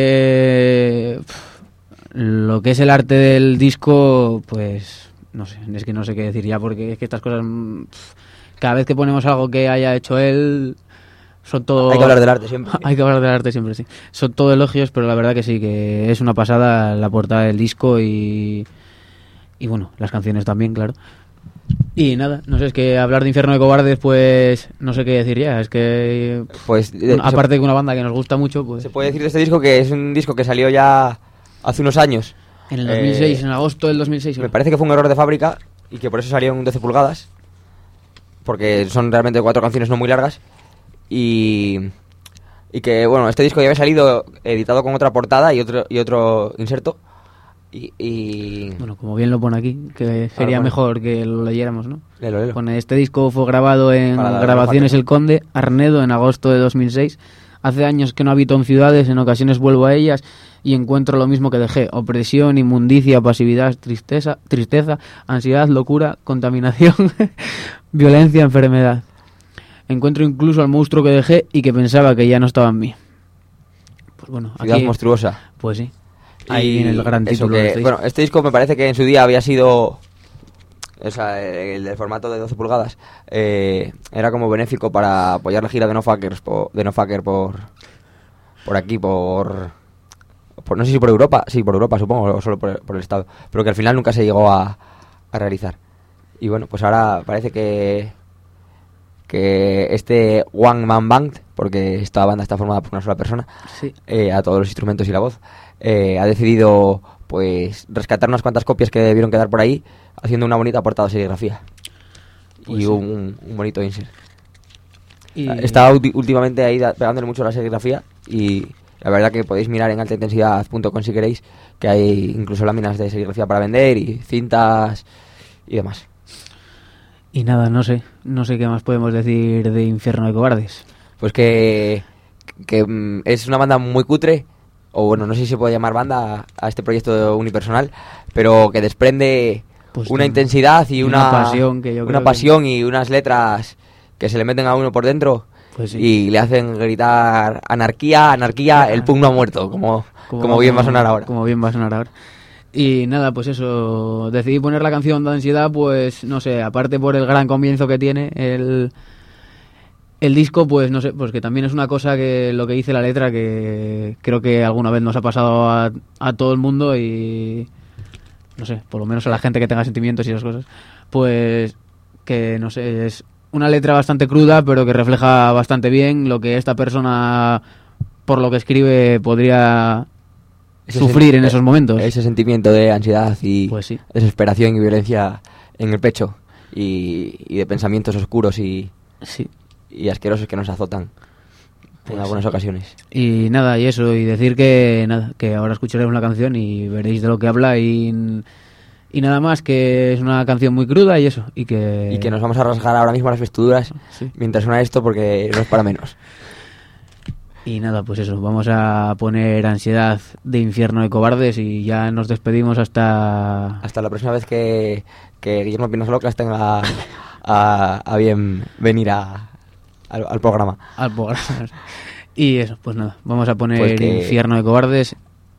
[SPEAKER 2] que pff, lo que es el arte del disco, pues no sé, es que no sé qué decir ya, porque es que estas cosas, pff, cada vez que ponemos algo que haya hecho él, son todo...
[SPEAKER 1] Hay que hablar del arte siempre.
[SPEAKER 2] Hay que hablar del arte siempre, sí. Son todo elogios, pero la verdad que sí, que es una pasada la portada del disco y, y bueno, las canciones también, claro. Y nada, no sé, es que hablar de Infierno de Cobardes, pues no sé qué decir ya, es que... pff,
[SPEAKER 1] Pues, de-
[SPEAKER 2] una- aparte de una banda que nos gusta mucho, pues...
[SPEAKER 1] se puede decir de este disco que es un disco que salió ya hace unos años.
[SPEAKER 2] En el dos mil seis,
[SPEAKER 1] Eh,
[SPEAKER 2] en agosto del dos mil seis.
[SPEAKER 1] Me parece que fue un error de fábrica y que por eso salió en doce pulgadas. Porque son realmente cuatro canciones no muy largas. Y, y que, bueno, este disco ya había salido editado con otra portada y otro, y otro inserto. Y, y...
[SPEAKER 2] Bueno, como bien lo pone aquí, que sería
[SPEAKER 1] bueno.
[SPEAKER 2] mejor que lo leyéramos, ¿no?
[SPEAKER 1] Léelo, léelo.
[SPEAKER 2] Pone, este disco fue grabado en
[SPEAKER 1] Para dar
[SPEAKER 2] Grabaciones
[SPEAKER 1] una
[SPEAKER 2] El Conde, Arnedo, en agosto de dos mil seis. Hace años que no habito en ciudades, en ocasiones vuelvo a ellas y encuentro lo mismo que dejé. Opresión, inmundicia, pasividad, tristeza, tristeza, ansiedad, locura, contaminación, violencia, enfermedad. Encuentro incluso al monstruo que dejé y que pensaba que ya no estaba en mí. Pues bueno,
[SPEAKER 1] Ciudad
[SPEAKER 2] aquí...
[SPEAKER 1] monstruosa.
[SPEAKER 2] Pues sí. Ahí
[SPEAKER 1] Y
[SPEAKER 2] viene el gran
[SPEAKER 1] eso
[SPEAKER 2] título
[SPEAKER 1] que-
[SPEAKER 2] de este
[SPEAKER 1] bueno, este disco me parece que en su día había sido, o sea, el del formato de doce pulgadas, eh, era como benéfico para apoyar la gira de No Fuckers por, de No Fucker por por aquí, por, por no sé si por Europa, sí, por Europa supongo, o solo por, por el estado, pero que al final nunca se llegó a, a realizar. Y bueno, pues ahora parece que que este One Man Band, porque esta banda está formada por una sola persona,
[SPEAKER 2] Sí.
[SPEAKER 1] eh, a todos los instrumentos y la voz, eh, ha decidido pues rescatar unas cuantas copias que debieron quedar por ahí, haciendo una bonita portada de serigrafía.
[SPEAKER 2] Pues
[SPEAKER 1] y
[SPEAKER 2] sí.
[SPEAKER 1] un, un bonito insert.
[SPEAKER 2] Y...
[SPEAKER 1] Está ulti- últimamente ahí da- pegándole mucho a la serigrafía y la verdad que podéis mirar en alta intensidad punto com si queréis, que hay incluso láminas de serigrafía para vender y cintas y demás.
[SPEAKER 2] Y nada, no sé, no sé qué más podemos decir de Infierno de Cobardes.
[SPEAKER 1] Pues que, que mm, es una banda muy cutre, o bueno, no sé si se puede llamar banda a, a este proyecto unipersonal, pero que desprende
[SPEAKER 2] Pues
[SPEAKER 1] una
[SPEAKER 2] de-
[SPEAKER 1] intensidad y
[SPEAKER 2] y
[SPEAKER 1] una,
[SPEAKER 2] una pasión que yo
[SPEAKER 1] una
[SPEAKER 2] creo que-
[SPEAKER 1] pasión y unas letras que se le meten a uno por dentro
[SPEAKER 2] Pues sí.
[SPEAKER 1] y le hacen gritar anarquía, anarquía, el punk no ha muerto, como, como, bien va a sonar ahora.
[SPEAKER 2] Como bien va a sonar ahora. Y nada, pues eso, decidí poner la canción de Ansiedad, pues no sé, aparte por el gran comienzo que tiene el, el disco, pues no sé, pues que también es una cosa que lo que dice la letra que creo que alguna vez nos ha pasado a, a todo el mundo y no sé, por lo menos a la gente que tenga sentimientos y esas cosas, pues que no sé, es una letra bastante cruda pero que refleja bastante bien lo que esta persona por lo que escribe podría
[SPEAKER 1] Ese
[SPEAKER 2] sufrir
[SPEAKER 1] sen-
[SPEAKER 2] en esos momentos.
[SPEAKER 1] Ese sentimiento de ansiedad y
[SPEAKER 2] Pues sí.
[SPEAKER 1] desesperación y violencia en el pecho y, y de pensamientos oscuros y,
[SPEAKER 2] Sí.
[SPEAKER 1] y asquerosos que nos azotan en
[SPEAKER 2] Pues
[SPEAKER 1] algunas ocasiones.
[SPEAKER 2] Y nada, y eso, y decir que nada, que ahora escucharéis una canción y veréis de lo que habla y, y nada más, que es una canción muy cruda y eso, y que...
[SPEAKER 1] Y que nos vamos a rasgar ahora mismo las vestiduras
[SPEAKER 2] Sí.
[SPEAKER 1] mientras suena esto porque no es para menos.
[SPEAKER 2] Y nada, pues eso, vamos a poner Ansiedad de Infierno de Cobardes y ya nos despedimos hasta...
[SPEAKER 1] Hasta la próxima vez que, que Guillermo Pinos Locas tenga a, a bien venir a, al, al programa.
[SPEAKER 2] al programa. Y eso, pues nada, vamos a poner
[SPEAKER 1] Pues que-
[SPEAKER 2] Infierno de Cobardes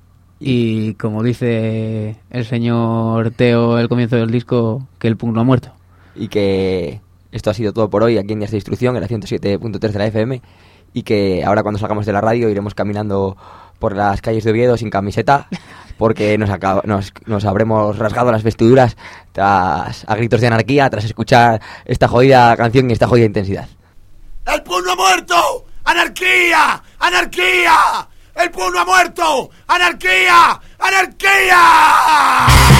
[SPEAKER 2] y como dice el señor Teo el comienzo del disco, que el punk no ha muerto.
[SPEAKER 1] Y que esto ha sido todo por hoy aquí en Días de Instrucción, en la ciento siete punto tres de la F M. Y que ahora cuando salgamos de la radio iremos caminando por las calles de Oviedo sin camiseta porque nos, acaba- nos, nos habremos rasgado las vestiduras tras, a gritos de anarquía tras escuchar esta jodida canción y esta jodida intensidad.
[SPEAKER 3] ¡El punk no ha muerto! ¡Anarquía! ¡Anarquía! ¡El punk no ha muerto! ¡Anarquía! ¡Anarquía!